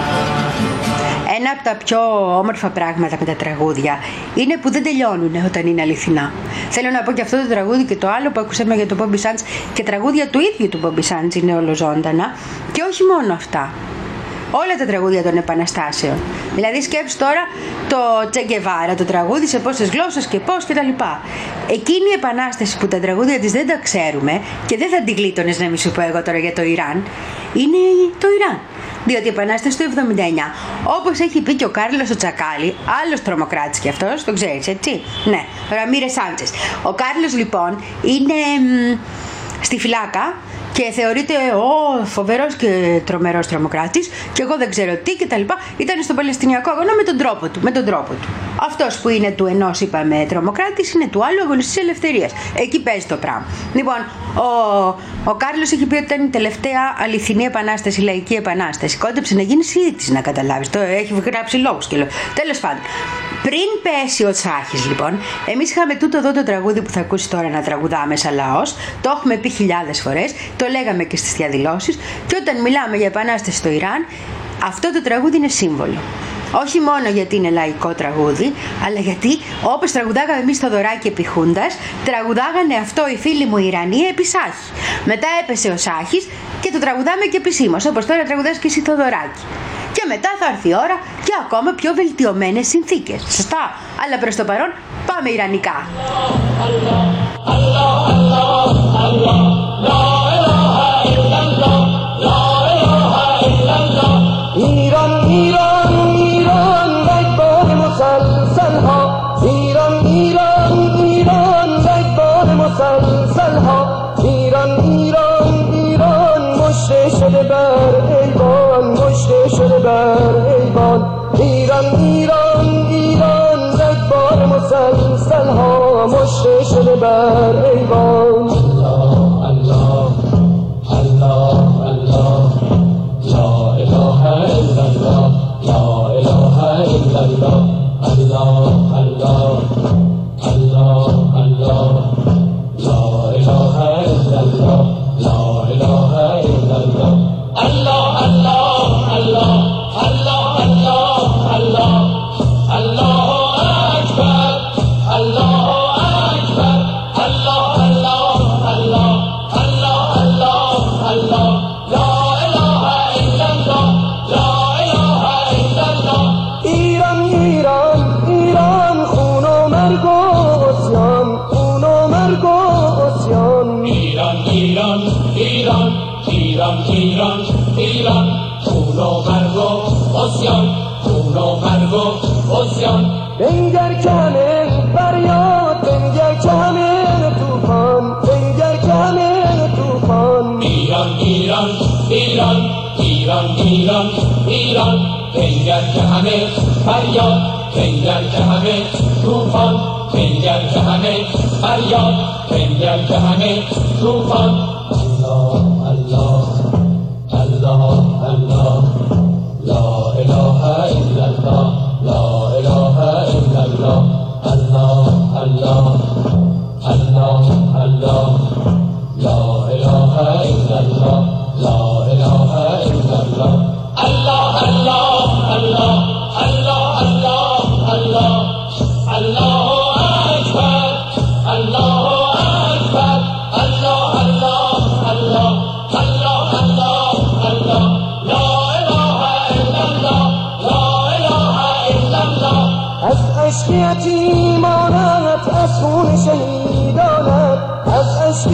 Ένα από τα πιο όμορφα πράγματα με τα τραγούδια είναι που δεν τελειώνουν όταν είναι αληθινά. Θέλω να πω και αυτό το τραγούδι και το άλλο που ακούσαμε για τον Bobby Sands, και τραγούδια του ίδιου του Bobby Sands είναι ολοζώντανα, και όχι μόνο αυτά. Όλα τα τραγούδια των επαναστάσεων. Δηλαδή σκέψου τώρα το Che Guevara, το τραγούδι σε πόσες γλώσσες και πώς και τα λοιπά. Εκείνη η επανάσταση που τα τραγούδια της δεν τα ξέρουμε και δεν θα την γλίτωνες να μη σου πω εγώ τώρα για το Ιράν, είναι το Ιράν. Διότι η επανάσταση του εβδομήντα εννιά, όπως έχει πει και ο Κάρλος ο Τσακάλι, άλλος τρομοκράτης κι αυτός, το ξέρεις έτσι, ναι, ο Ραμίρες Σάντσες. Ο Κάρλος λοιπόν είναι μ, στη φυλάκα και θεωρείται ο φοβερός και τρομερός τρομοκράτης και εγώ δεν ξέρω τι και τα λοιπά. Ήταν στον Παλαιστινιακό αγώνα με τον τρόπο του, με τον τρόπο του. Αυτός που είναι του ενός είπαμε τρομοκράτης είναι του άλλου αγωνιστής ελευθερίας. Εκεί παίζει το πράγμα. Λοιπόν, ο, ο Κάρλος έχει πει ότι ήταν η τελευταία αληθινή επανάσταση, λαϊκή επανάσταση. Κόντεψε να γίνει Σιήτης, να καταλάβεις. Το έχει γράψει λόγους και λόγους. Τέλος πάντων. Πριν πέσει ο Τσάχης λοιπόν, εμείς είχαμε τούτο εδώ το τραγούδι που θα ακούσει τώρα να τραγουδάμε σαν λαός. Το έχουμε πει χιλιάδες φορές, το λέγαμε και στις διαδηλώσεις, και όταν μιλάμε για επανάσταση στο Ιράν, αυτό το τραγούδι είναι σύμβολο. Όχι μόνο γιατί είναι λαϊκό τραγούδι, αλλά γιατί όπως τραγουδάγαμε εμείς το Δωράκι επί Χούντας, τραγουδάγανε αυτό οι φίλοι μου οι Ιρανοί επί Σάχη. Μετά έπεσε ο Σάχης και το τραγουδάμε και επισήμως, όπως τώρα τραγουδάς και εσύ το Δωράκι. Και μετά θα έρθει η ώρα και ακόμα πιο βελτιωμένες συνθήκες. Σωστά. Αλλά προς το παρόν Πάμε ιρανικά. ایران ایران ایران رگبار مسلسل ها ایران ایران ایران رگبار مسلسل ها ایران ایران ایران مشته شده بر ایوان مشته شده بر ایوان ایران ایران ایران رگبار مسلسل ها مشته شده بر ایوان الله الله الله لا اله الا الله لا اله الا الله الله الله الله الله لا اله الا الله لا اله الا الله الله الله الله الله الله الله الله اکبر الله اکبر الله الله الله الله الله الله لا اله الا الله لا اله الا الله ایران ایران ایران خون و مرگ و عصیان خون و مرگ و عصیان ایران ایران ایران ایران ایران ایران خون و مرگ و عصیان خون و مرگ و عصیان بنگر که همه فریاد بنگر که همه طوفان بنگر که همه طوفان ایران ایران ایران ایران ایران ایران بنگر که همه فریاد بنگر که همه طوفان بنگر که همه فریاد بنگر که همه طوفان الله الله الله الله لا اله الا الله لا اله الا الله الله الله الله الله لا اله الا الله لا اله الا الله الله الله الله الله الله الله الله اکبر الله اکبر الله الله الله الله الله الله لا اله الا الله لا اله الا الله از عشق یتیمانت از خون شهیدانت از عشق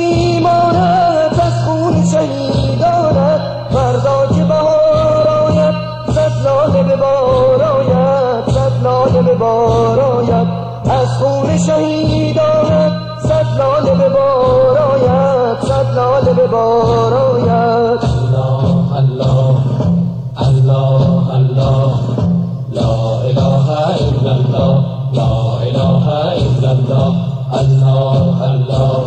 یتیمانت از خون شهیدانت فردا که بهار آید صد لاله به بار آید صد لاله به بار آید از خون شهیدانت صد لاله به بار آید صد لاله به بار آید الله الله الله الله لا اله الا الله لا اله الا الله الله الله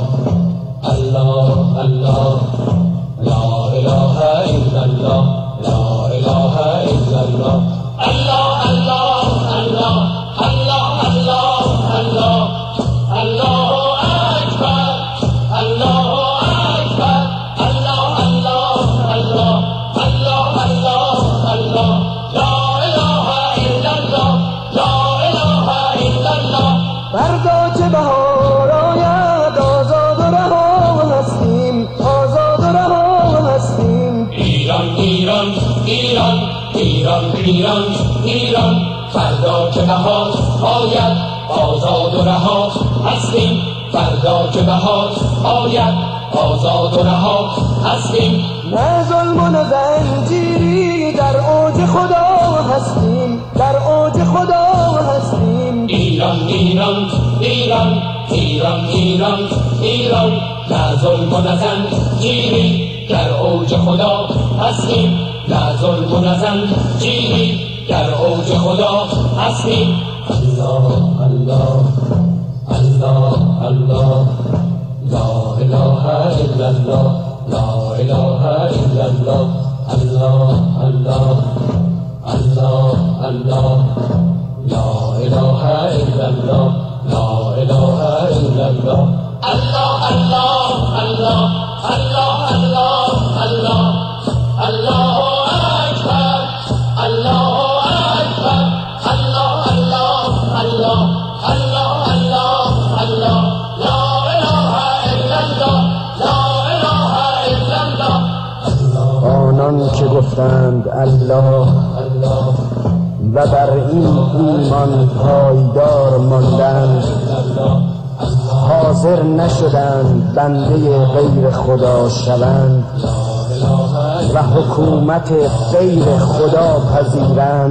الله الله لا اله الا الله لا اله الا الله الله الله الله الله الله الله الله اکبر الله اکبر الله الله الله الله الله الله لا اله الا الله لا اله الا الله فردا که بهار آید آزاد و رها هستیم آزاد و رها هستیم ایران ایران ایران ایران ایران ایران فردا که بهار آید آزاد و رها هستیم فردا که بهار آید آزاد و رها هستیم نه ظلم و نه زنجیری در اوج خدا هستیم در اوج خدا هستیم ایران ایران ایران ایران ایران ایران نه ظلم و نه زنجیری در اوج خدا هستیم نه ظلم و نه زنجیری در اوج خدا هستیم الله الله الله الله لا اله الا الله لا اله الا الله الله الله الله الله لا اله الا الله لا اله الا الله الله الله الله الله الله الله الله اکبر الله اکبر الله الله الله الله الله الله لا اله الا الله لا اله الا الله آنان که گفتند الله الله و بر این ایمان پایدار ماندند، حاضر نشدند بنده غیر خدا شوند و حکومت غیر خدا پذیرند.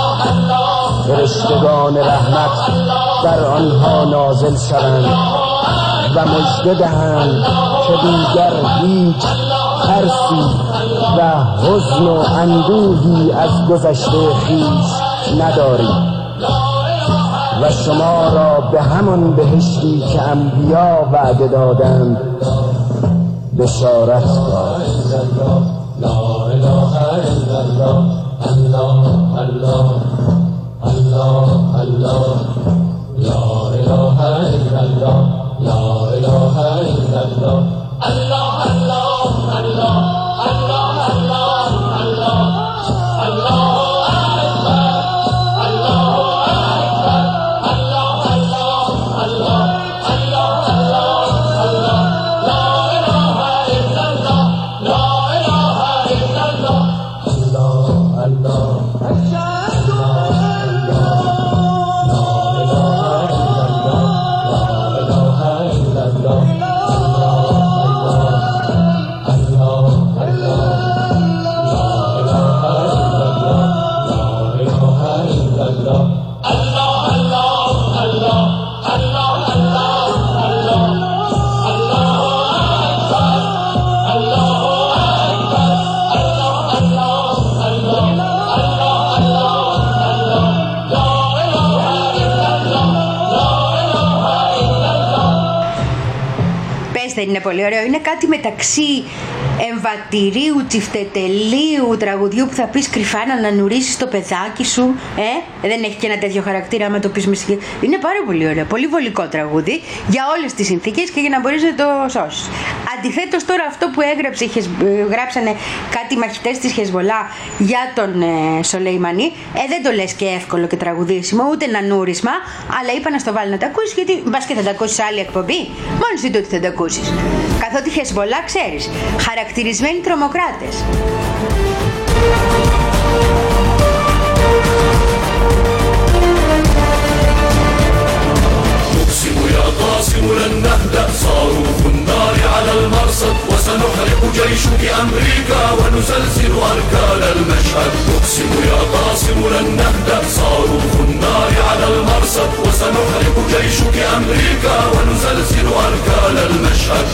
فرشتگان رحمت بر آنها نازل شوند و مژده دهند که دیگر هیچ ترسی و حزن و اندوهی از گذشته خویش ندارید و شما را به همان بهشتی که انبیا وعده دادند بشارت داد. لا اله الا الله الله الله الله الله لا اله الا الله لا اله الا الله الله الله الله الله الله الله الله Δεν είναι πολύ ωραίο? Είναι κάτι μεταξύ εμβατηρίου, τσιφτετελείου, τραγουδιού που θα πεις κρυφά να ανανουρίσεις το παιδάκι σου. Ε, δεν έχει και ένα τέτοιο χαρακτήρα άμα το πεις με συγκεκριμένο. Είναι πάρα πολύ ωραίο, πολύ βολικό τραγούδι για όλες τις συνθήκες και για να μπορείς να το σώσεις. Αντιθέτως τώρα αυτό που έγραψε, γράψανε κάτι μαχητές της Χεσβολά για τον ε, Σολεϊμανί, ε, δεν το λες και εύκολο και τραγουδίσιμο, ούτε ένα νούρισμα, αλλά είπα να στο βάλω να τα ακούσεις, γιατί μπας και θα τα ακούσεις άλλη εκπομπή, μόνος δεν το ότι θα τα ακούσεις. Καθότι Χεσβολά ξέρεις, χαρακτηρισμένοι τρομοκράτες. نقسم يا قاسم لن نهدأ صاروخ النار على المرصد وسنحرق جيشك أمريكا ونزلزل أركان المشهد. نقسم يا قاسم لن نهدأ صاروخ النار على المرصد وسنحرق جيشك أمريكا ونزلزل أركان المشهد.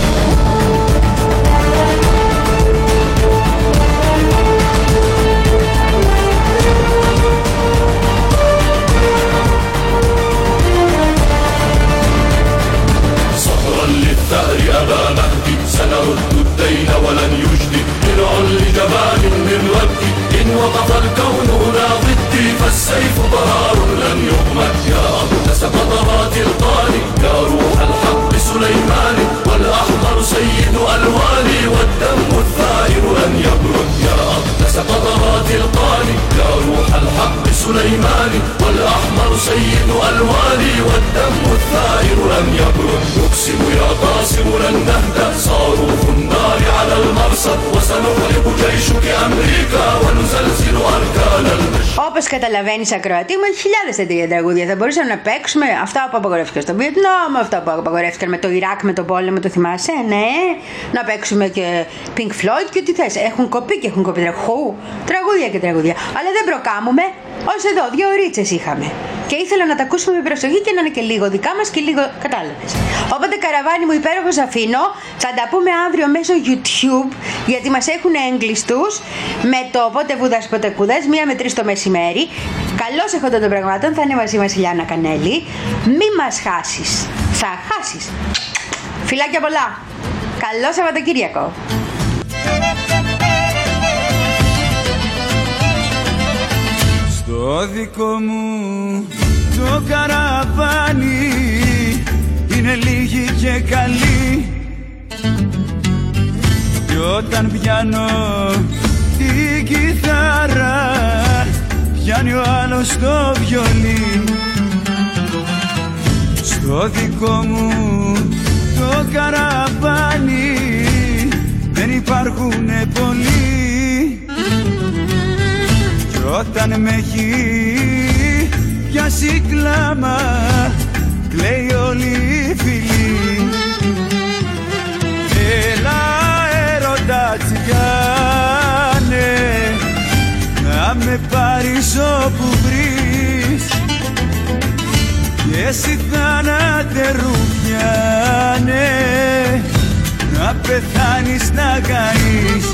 للثأر أبا مهدي سنرد الدين ولن يجدي درع لجبان من ربي إن وقف الكون هنا ضدي فالسيف ظهار لن يغمد. يا أقدس قطرات القاني يا روح الحق سليمان والأحمر سيد ألواني والدم الثائر لن يبرد. يا أقدس قطرات القاني يا روح الحق سليمان والأحمر سيد ألواني والدم الثائر لن يبرد. نقسم يا قاسم لن نهدأ صاروخ النار على المرصد وسنحرق جيشك أمريكا ونزلزل أركان المشهد. Όπως καταλαβαίνεις, ακροατή μου, έχει χιλιάδες τέτοια τραγούδια. Θα μπορούσαμε να παίξουμε αυτά που απαγορεύτηκαν στο Βιετνάμ, αυτά που απαγορεύτηκαν με το Ιράκ, με τον πόλεμο, το θυμάσαι, ναι. Να παίξουμε και Pink Floyd και ό,τι θες. Έχουν κοπεί και έχουν κοπεί τραγούδια και τραγούδια. Αλλά δεν προκάμουμε. Ως εδώ, δύο ωρίτσες είχαμε. Και ήθελα να τα ακούσουμε με προσοχή και να είναι και λίγο δικά μας και λίγο κατάλαβες. Οπότε, καραβάνι μου υπέροχο, αφήνω. Θα τα πούμε αύριο μέσω YouTube, γιατί μας έχουν έγκλειστους με το πότε βούδας πότε κούδας, μία με τρεις το μεσημέρι. Καλώς εχόντων των πραγμάτων, θα είναι μαζί μας η Λιάννα Κανέλη. Μη μας χάσεις. Θα χάσεις. Φιλάκια πολλά. Καλό Σαββατοκύριακο. Στο δικό μου το καραβάνι είναι λίγοι και καλοί, κι όταν πιάνω την κιθάρα πιάνει ο άλλος το βιολί. Στο δικό μου το καραβάνι δεν υπάρχουνε πολλοί, κι όταν με έχει πιάσει κλάμα κλαίει όλη η φυλή. Έλα έρωτα τσιγάνε να με πάρεις όπου βρεις και εσύ θάνατε ρουφιάνε να πεθάνεις να καείς.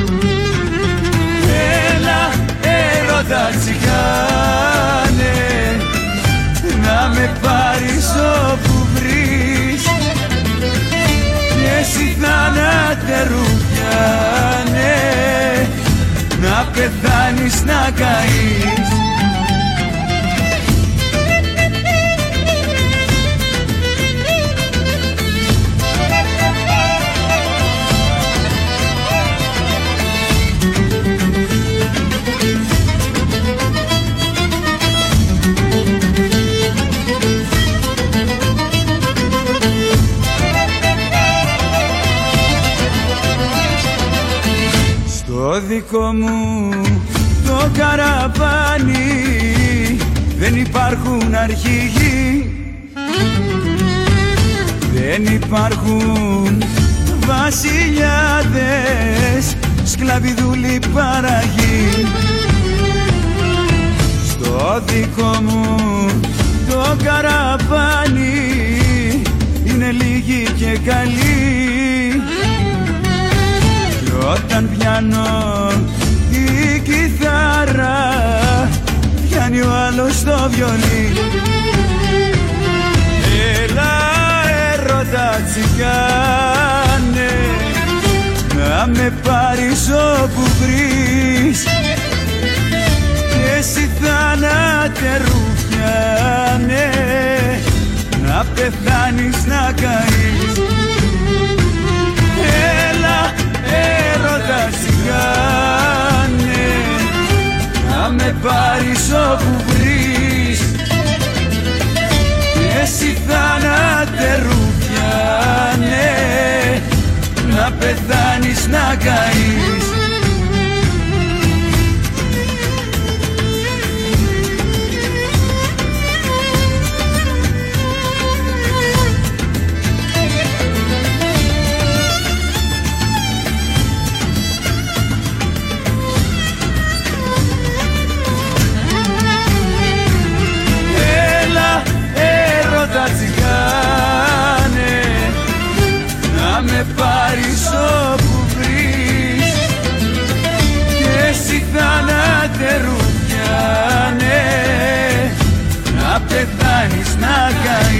Έλα έρωτα τσιγάνε να με πάρεις όπου βρεις και εσύ θάνατε ρουφιάνε να πεθάνεις να καείς. Το δικό μου το καραβάνι δεν υπάρχουν αρχηγοί, δεν υπάρχουν βασιλιάδες, σκλαβιδούλοι παραγοί. Στο δικό μου το καραβάνι είναι λίγοι και καλοί. Όταν πιάνω την κιθάρα πιάνει ο άλλος το βιολί. Έλα έρωτα τσιγάνε να με πάρεις όπου βρεις και εσύ θάνατε ρουφιάνε να πεθάνεις να καείς. Έλα έρωτα τσιγάνε να με πάρεις όπου βρεις και εσύ θάνατε ρουφιάνε να πεθάνεις να καείς. Έρωτα τσιγάνε να με πάρεις όπου βρεις και εσύ θάνατε ρουφιάνε να πεθάνεις να καείς.